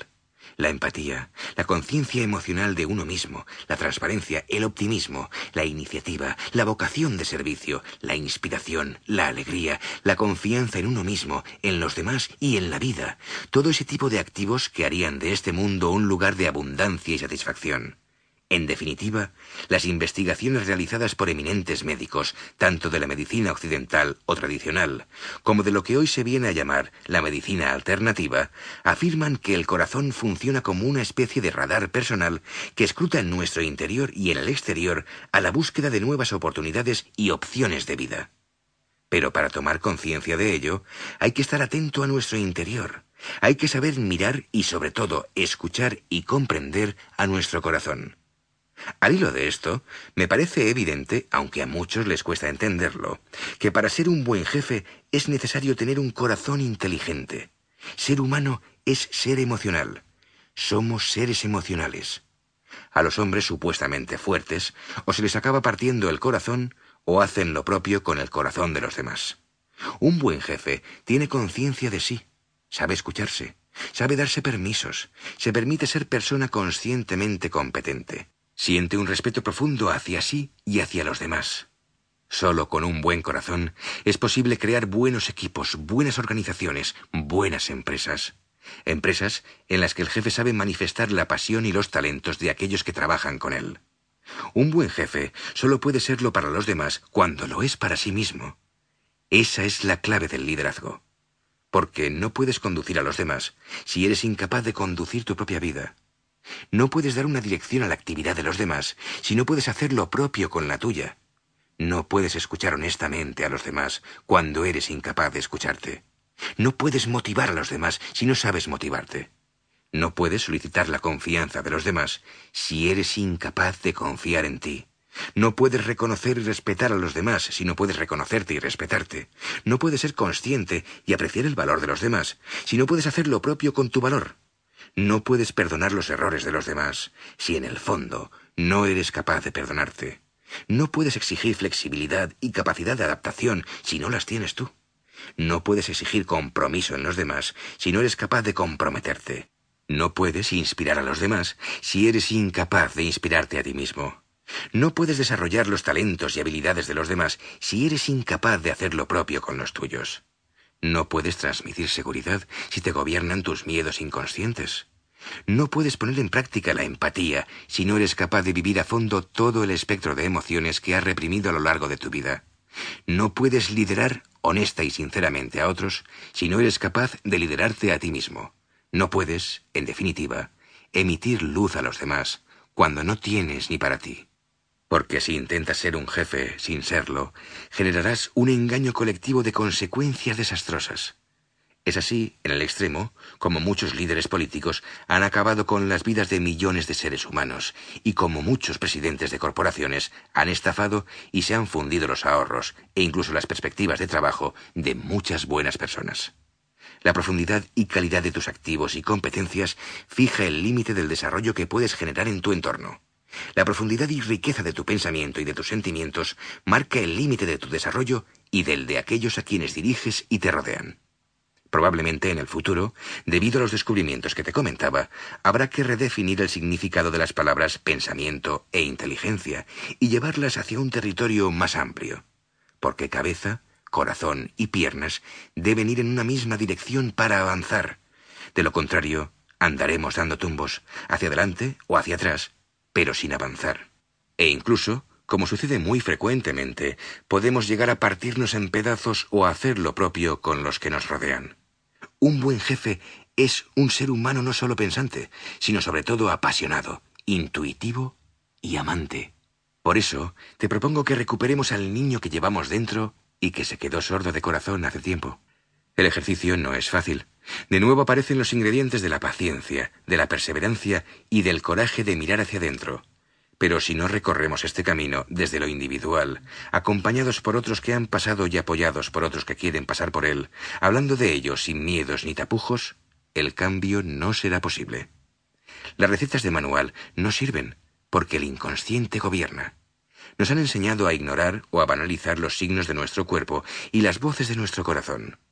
La empatía, la conciencia emocional de uno mismo, la transparencia, el optimismo, la iniciativa, la vocación de servicio, la inspiración, la alegría, la confianza en uno mismo, en los demás y en la vida. Todo ese tipo de activos que harían de este mundo un lugar de abundancia y satisfacción. En definitiva, las investigaciones realizadas por eminentes médicos, tanto de la medicina occidental o tradicional, como de lo que hoy se viene a llamar la medicina alternativa, afirman que el corazón funciona como una especie de radar personal que escruta en nuestro interior y en el exterior a la búsqueda de nuevas oportunidades y opciones de vida. Pero para tomar conciencia de ello, hay que estar atento a nuestro interior. Hay que saber mirar y, sobre todo, escuchar y comprender a nuestro corazón. Al hilo de esto, me parece evidente, aunque a muchos les cuesta entenderlo, que para ser un buen jefe es necesario tener un corazón inteligente. Ser humano es ser emocional. Somos seres emocionales. A los hombres supuestamente fuertes, o se les acaba partiendo el corazón, o hacen lo propio con el corazón de los demás. Un buen jefe tiene conciencia de sí, sabe escucharse, sabe darse permisos, se permite ser persona conscientemente competente. Siente un respeto profundo hacia sí y hacia los demás. Solo con un buen corazón es posible crear buenos equipos, buenas organizaciones, buenas empresas. Empresas en las que el jefe sabe manifestar la pasión y los talentos de aquellos que trabajan con él. Un buen jefe solo puede serlo para los demás cuando lo es para sí mismo. Esa es la clave del liderazgo. Porque no puedes conducir a los demás si eres incapaz de conducir tu propia vida. No puedes dar una dirección a la actividad de los demás si no puedes hacer lo propio con la tuya. No puedes escuchar honestamente a los demás cuando eres incapaz de escucharte. No puedes motivar a los demás si no sabes motivarte. No puedes solicitar la confianza de los demás si eres incapaz de confiar en ti. No puedes reconocer y respetar a los demás si no puedes reconocerte y respetarte. No puedes ser consciente y apreciar el valor de los demás si no puedes hacer lo propio con tu valor. No puedes perdonar los errores de los demás si en el fondo no eres capaz de perdonarte. No puedes exigir flexibilidad y capacidad de adaptación si no las tienes tú. No puedes exigir compromiso en los demás si no eres capaz de comprometerte. No puedes inspirar a los demás si eres incapaz de inspirarte a ti mismo. No puedes desarrollar los talentos y habilidades de los demás si eres incapaz de hacer lo propio con los tuyos. No puedes transmitir seguridad si te gobiernan tus miedos inconscientes. No puedes poner en práctica la empatía si no eres capaz de vivir a fondo todo el espectro de emociones que has reprimido a lo largo de tu vida. No puedes liderar honesta y sinceramente a otros si no eres capaz de liderarte a ti mismo. No puedes, en definitiva, emitir luz a los demás cuando no tienes ni para ti. Porque si intentas ser un jefe sin serlo, generarás un engaño colectivo de consecuencias desastrosas. Es así, en el extremo, como muchos líderes políticos han acabado con las vidas de millones de seres humanos, y como muchos presidentes de corporaciones han estafado y se han fundido los ahorros e incluso las perspectivas de trabajo de muchas buenas personas. La profundidad y calidad de tus activos y competencias fija el límite del desarrollo que puedes generar en tu entorno. La profundidad y riqueza de tu pensamiento y de tus sentimientos marca el límite de tu desarrollo y del de aquellos a quienes diriges y te rodean. Probablemente en el futuro, debido a los descubrimientos que te comentaba, habrá que redefinir el significado de las palabras pensamiento e inteligencia y llevarlas hacia un territorio más amplio. Porque cabeza, corazón y piernas deben ir en una misma dirección para avanzar. De lo contrario, andaremos dando tumbos, hacia adelante o hacia atrás, pero sin avanzar. E incluso, como sucede muy frecuentemente, podemos llegar a partirnos en pedazos o a hacer lo propio con los que nos rodean. Un buen jefe es un ser humano no solo pensante, sino sobre todo apasionado, intuitivo y amante. Por eso, te propongo que recuperemos al niño que llevamos dentro y que se quedó sordo de corazón hace tiempo. El ejercicio no es fácil. De nuevo aparecen los ingredientes de la paciencia, de la perseverancia y del coraje de mirar hacia adentro. Pero si no recorremos este camino desde lo individual, acompañados por otros que han pasado y apoyados por otros que quieren pasar por él, hablando de ello sin miedos ni tapujos, el cambio no será posible. Las recetas de manual no sirven, porque el inconsciente gobierna. Nos han enseñado a ignorar o a banalizar los signos de nuestro cuerpo y las voces de nuestro corazón.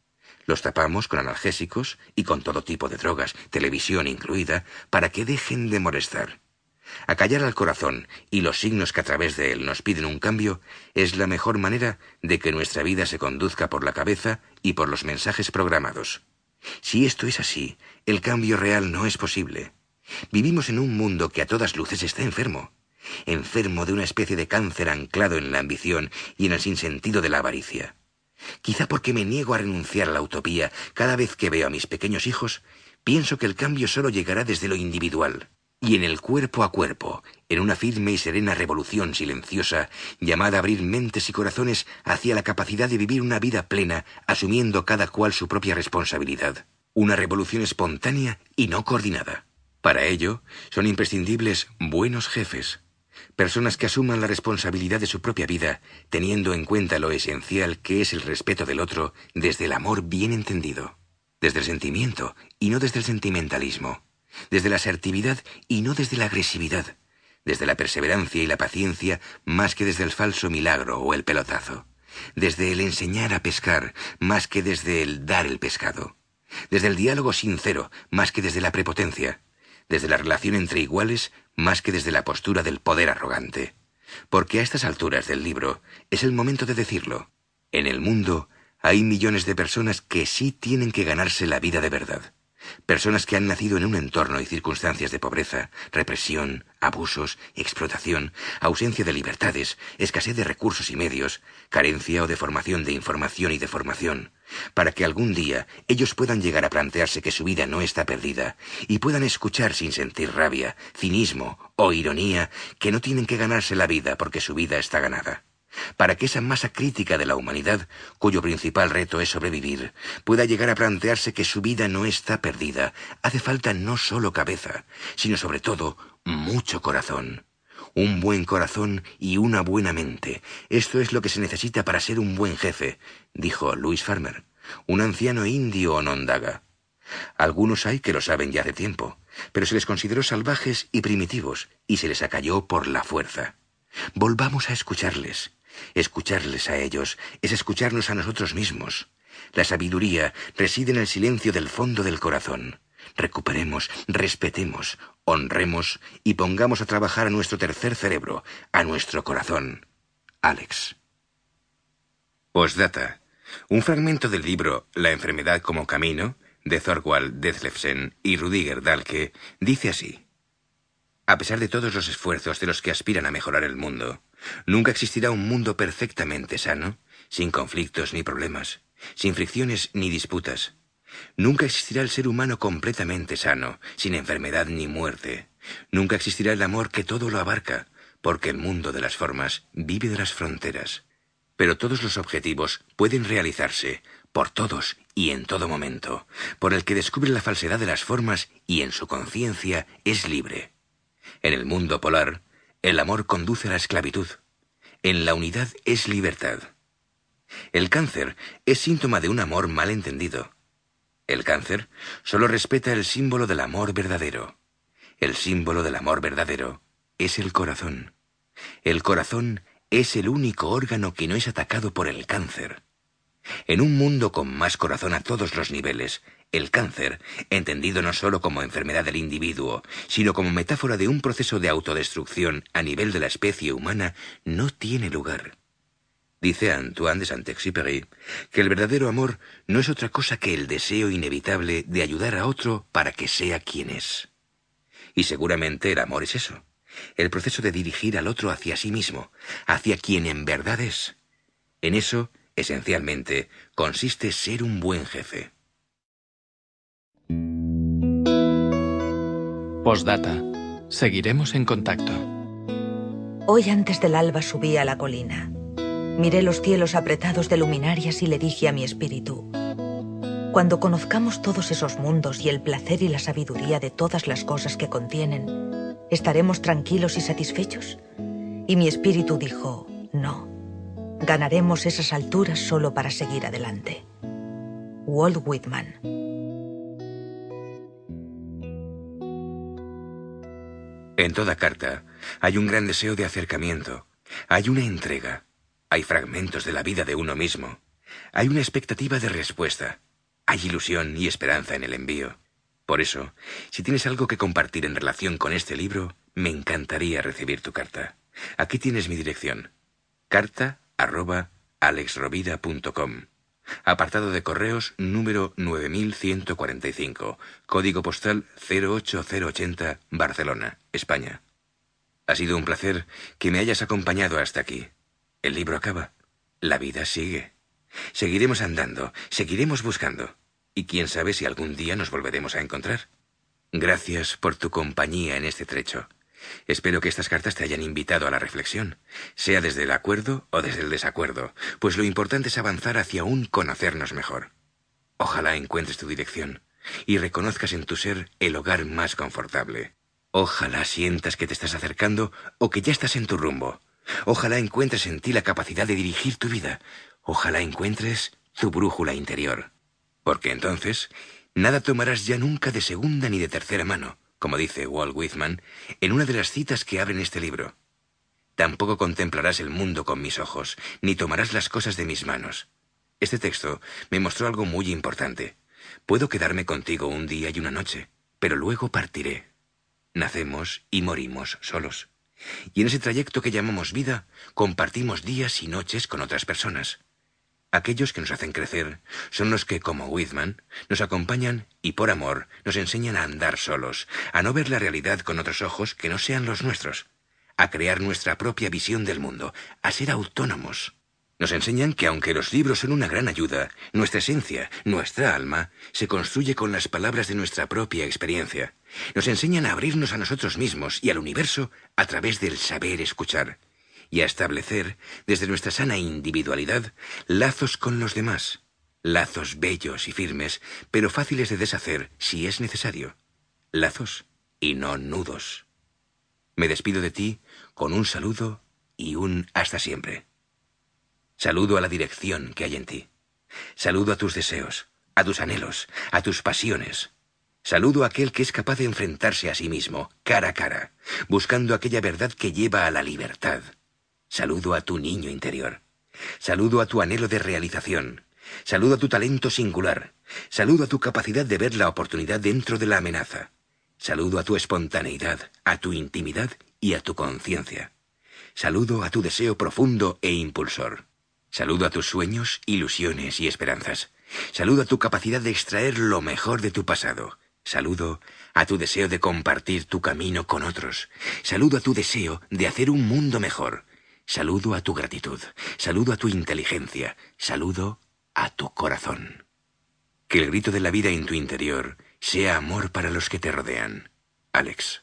Los tapamos con analgésicos y con todo tipo de drogas, televisión incluida, para que dejen de molestar. Acallar al corazón y los signos que a través de él nos piden un cambio es la mejor manera de que nuestra vida se conduzca por la cabeza y por los mensajes programados. Si esto es así, el cambio real no es posible. Vivimos en un mundo que a todas luces está enfermo. Enfermo de una especie de cáncer anclado en la ambición y en el sinsentido de la avaricia. Quizá porque me niego a renunciar a la utopía cada vez que veo a mis pequeños hijos, pienso que el cambio solo llegará desde lo individual. Y en el cuerpo a cuerpo, en una firme y serena revolución silenciosa, llamada a abrir mentes y corazones hacia la capacidad de vivir una vida plena, asumiendo cada cual su propia responsabilidad. Una revolución espontánea y no coordinada. Para ello, son imprescindibles buenos jefes. Personas que asuman la responsabilidad de su propia vida, teniendo en cuenta lo esencial que es el respeto del otro desde el amor bien entendido. Desde el sentimiento y no desde el sentimentalismo. Desde la asertividad y no desde la agresividad, desde la perseverancia y la paciencia más que desde el falso milagro o el pelotazo, desde el enseñar a pescar más que desde el dar el pescado, desde el diálogo sincero más que desde la prepotencia, desde la relación entre iguales más que desde la postura del poder arrogante. Porque a estas alturas del libro es el momento de decirlo. En el mundo hay millones de personas que sí tienen que ganarse la vida de verdad. Personas que han nacido en un entorno y circunstancias de pobreza, represión, abusos, explotación, ausencia de libertades, escasez de recursos y medios, carencia o deformación de información y de formación, para que algún día ellos puedan llegar a plantearse que su vida no está perdida y puedan escuchar sin sentir rabia, cinismo o ironía que no tienen que ganarse la vida porque su vida está ganada. Para que esa masa crítica de la humanidad, cuyo principal reto es sobrevivir, pueda llegar a plantearse que su vida no está perdida, hace falta no solo cabeza, sino sobre todo mucho corazón. Un buen corazón y una buena mente. Esto es lo que se necesita para ser un buen jefe, dijo Louis Farmer, un anciano indio onondaga. Algunos hay que lo saben ya hace tiempo, pero se les consideró salvajes y primitivos, y se les acalló por la fuerza. Volvamos a escucharles. Escucharles a ellos es escucharnos a nosotros mismos. La sabiduría reside en el silencio del fondo del corazón. Recuperemos, respetemos, honremos y pongamos a trabajar a nuestro tercer cerebro, a nuestro corazón. Alex. Postdata. Un fragmento del libro La enfermedad como camino, de Thorvald Detlefsen y Rudiger Dahlke, dice así. A pesar de todos los esfuerzos de los que aspiran a mejorar el mundo, nunca existirá un mundo perfectamente sano, sin conflictos ni problemas, sin fricciones ni disputas. Nunca existirá el ser humano completamente sano, sin enfermedad ni muerte. Nunca existirá el amor que todo lo abarca, porque el mundo de las formas vive de las fronteras. Pero todos los objetivos pueden realizarse, por todos y en todo momento, por el que descubre la falsedad de las formas y en su conciencia es libre. En el mundo polar, el amor conduce a la esclavitud. En la unidad es libertad. El cáncer es síntoma de un amor mal entendido. El cáncer solo respeta el símbolo del amor verdadero. El símbolo del amor verdadero es el corazón. El corazón es el único órgano que no es atacado por el cáncer. En un mundo con más corazón a todos los niveles, el cáncer, entendido no solo como enfermedad del individuo, sino como metáfora de un proceso de autodestrucción a nivel de la especie humana, no tiene lugar. Dice Antoine de Saint-Exupéry que el verdadero amor no es otra cosa que el deseo inevitable de ayudar a otro para que sea quien es. Y seguramente el amor es eso, el proceso de dirigir al otro hacia sí mismo, hacia quien en verdad es. En eso, esencialmente, consiste ser un buen jefe. Postdata. Seguiremos en contacto. Hoy antes del alba subí a la colina. Miré los cielos apretados de luminarias y le dije a mi espíritu: cuando conozcamos todos esos mundos y el placer y la sabiduría de todas las cosas que contienen, ¿estaremos tranquilos y satisfechos? Y mi espíritu dijo: no. Ganaremos esas alturas solo para seguir adelante. Walt Whitman. En toda carta hay un gran deseo de acercamiento, hay una entrega, hay fragmentos de la vida de uno mismo, hay una expectativa de respuesta. Hay ilusión y esperanza en el envío. Por eso, si tienes algo que compartir en relación con este libro, me encantaría recibir tu carta. Aquí tienes mi dirección. Carta arroba alexrovira punto com. Apartado de correos número nueve mil ciento cuarenta y cinco. Código postal cero ocho cero ochenta, Barcelona, España. Ha sido un placer que me hayas acompañado hasta aquí. El libro acaba. La vida sigue. Seguiremos andando, seguiremos buscando. Y quién sabe si algún día nos volveremos a encontrar. Gracias por tu compañía en este trecho. Espero que estas cartas te hayan invitado a la reflexión, sea desde el acuerdo o desde el desacuerdo, pues lo importante es avanzar hacia un conocernos mejor. Ojalá encuentres tu dirección y reconozcas en tu ser el hogar más confortable. Ojalá sientas que te estás acercando o que ya estás en tu rumbo. Ojalá encuentres en ti la capacidad de dirigir tu vida. Ojalá encuentres tu brújula interior. Porque entonces, nada tomarás ya nunca de segunda ni de tercera mano, como dice Walt Whitman, en una de las citas que abren este libro. Tampoco contemplarás el mundo con mis ojos, ni tomarás las cosas de mis manos. Este texto me mostró algo muy importante. Puedo quedarme contigo un día y una noche, pero luego partiré. Nacemos y morimos solos. Y en ese trayecto que llamamos vida, compartimos días y noches con otras personas. Aquellos que nos hacen crecer son los que, como Whitman, nos acompañan y por amor nos enseñan a andar solos, a no ver la realidad con otros ojos que no sean los nuestros, a crear nuestra propia visión del mundo, a ser autónomos. Nos enseñan que aunque los libros son una gran ayuda, nuestra esencia, nuestra alma, se construye con las palabras de nuestra propia experiencia. Nos enseñan a abrirnos a nosotros mismos y al universo a través del saber escuchar, y a establecer, desde nuestra sana individualidad, lazos con los demás, lazos bellos y firmes, pero fáciles de deshacer si es necesario, lazos y no nudos. Me despido de ti con un saludo y un hasta siempre. Saludo a la dirección que hay en ti. Saludo a tus deseos, a tus anhelos, a tus pasiones. Saludo a aquel que es capaz de enfrentarse a sí mismo, cara a cara, buscando aquella verdad que lleva a la libertad. Saludo a tu niño interior. Saludo a tu anhelo de realización. Saludo a tu talento singular. Saludo a tu capacidad de ver la oportunidad dentro de la amenaza. Saludo a tu espontaneidad, a tu intimidad y a tu conciencia. Saludo a tu deseo profundo e impulsor. Saludo a tus sueños, ilusiones y esperanzas. Saludo a tu capacidad de extraer lo mejor de tu pasado. Saludo a tu deseo de compartir tu camino con otros. Saludo a tu deseo de hacer un mundo mejor. Saludo a tu gratitud. Saludo a tu inteligencia. Saludo a tu corazón. Que el grito de la vida en tu interior sea amor para los que te rodean. Alex.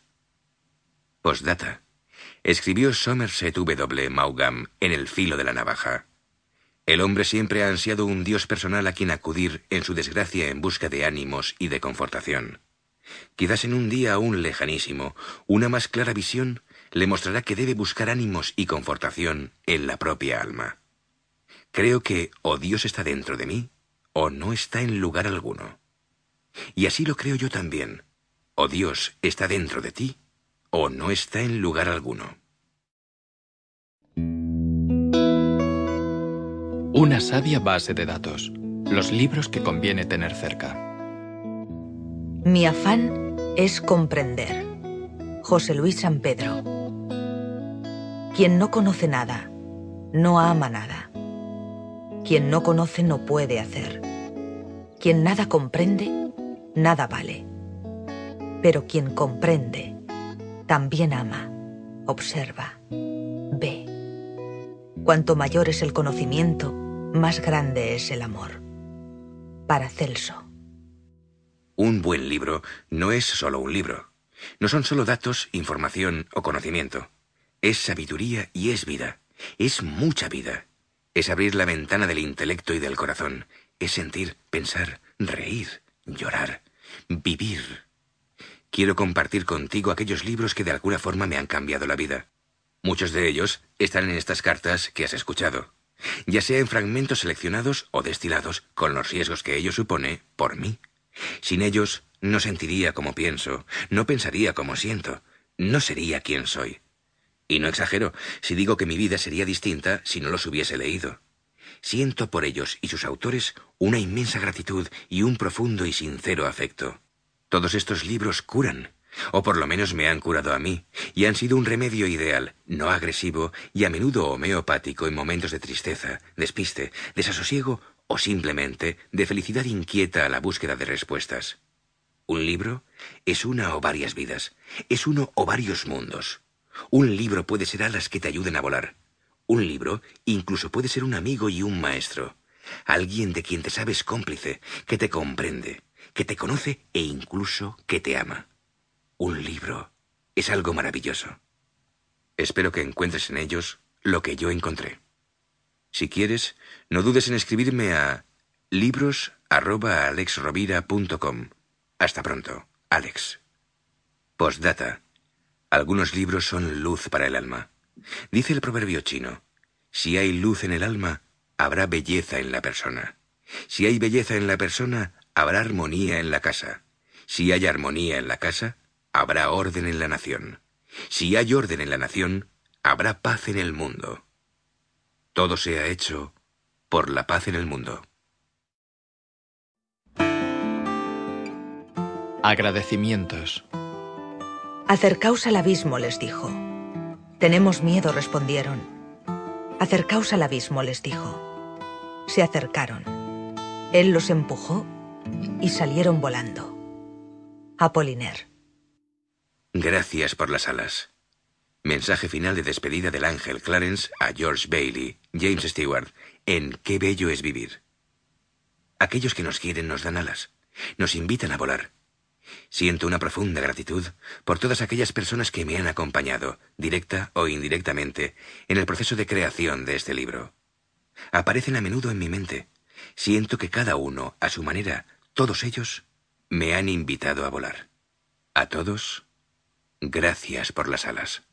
Postdata. Escribió Somerset W. Maugham en El filo de la navaja. El hombre siempre ha ansiado un Dios personal a quien acudir en su desgracia en busca de ánimos y de confortación. Quizás en un día aún lejanísimo, una más clara visión le mostrará que debe buscar ánimos y confortación en la propia alma. Creo que o Dios está dentro de mí, o no está en lugar alguno. Y así lo creo yo también. O Dios está dentro de ti, o no está en lugar alguno. Una sabia base de datos. Los libros que conviene tener cerca. Mi afán es comprender. José Luis San Pedro. Quien no conoce nada, no ama nada. Quien no conoce no puede hacer. Quien nada comprende, nada vale. Pero quien comprende, también ama, observa, ve. Cuanto mayor es el conocimiento, más grande es el amor. Paracelso. Un buen libro no es solo un libro. No son solo datos, información o conocimiento. Es sabiduría y es vida. Es mucha vida. Es abrir la ventana del intelecto y del corazón. Es sentir, pensar, reír, llorar, vivir. Quiero compartir contigo aquellos libros que de alguna forma me han cambiado la vida. Muchos de ellos están en estas cartas que has escuchado, ya sea en fragmentos seleccionados o destilados, con los riesgos que ello supone por mí. Sin ellos, no sentiría como pienso, no pensaría como siento, no sería quien soy. Y no exagero si digo que mi vida sería distinta si no los hubiese leído. Siento por ellos y sus autores una inmensa gratitud y un profundo y sincero afecto. Todos estos libros curan, o por lo menos me han curado a mí, y han sido un remedio ideal, no agresivo y a menudo homeopático en momentos de tristeza, despiste, desasosiego o simplemente de felicidad inquieta a la búsqueda de respuestas. Un libro es una o varias vidas, es uno o varios mundos. Un libro puede ser alas que te ayuden a volar. Un libro incluso puede ser un amigo y un maestro, alguien de quien te sabes cómplice, que te comprende, que te conoce e incluso que te ama. Un libro es algo maravilloso. Espero que encuentres en ellos lo que yo encontré. Si quieres, no dudes en escribirme a libros arroba alex rovira punto com. Hasta pronto, Alex. Postdata. Algunos libros son luz para el alma. Dice el proverbio chino: si hay luz en el alma, habrá belleza en la persona. Si hay belleza en la persona, habrá armonía en la casa. Si hay armonía en la casa, habrá orden en la nación. Si hay orden en la nación, habrá paz en el mundo. Todo se ha hecho por la paz en el mundo. Agradecimientos. Acercaos al abismo, les dijo. Tenemos miedo, respondieron. Acercaos al abismo, les dijo. Se acercaron. Él los empujó y salieron volando. Apollinaire. Gracias por las alas. Mensaje final de despedida del ángel Clarence a George Bailey, James Stewart, en Qué bello es vivir. Aquellos que nos quieren nos dan alas, nos invitan a volar. Siento una profunda gratitud por todas aquellas personas que me han acompañado, directa o indirectamente, en el proceso de creación de este libro. Aparecen a menudo en mi mente. Siento que cada uno, a su manera, todos ellos, me han invitado a volar. A todos, gracias por las alas.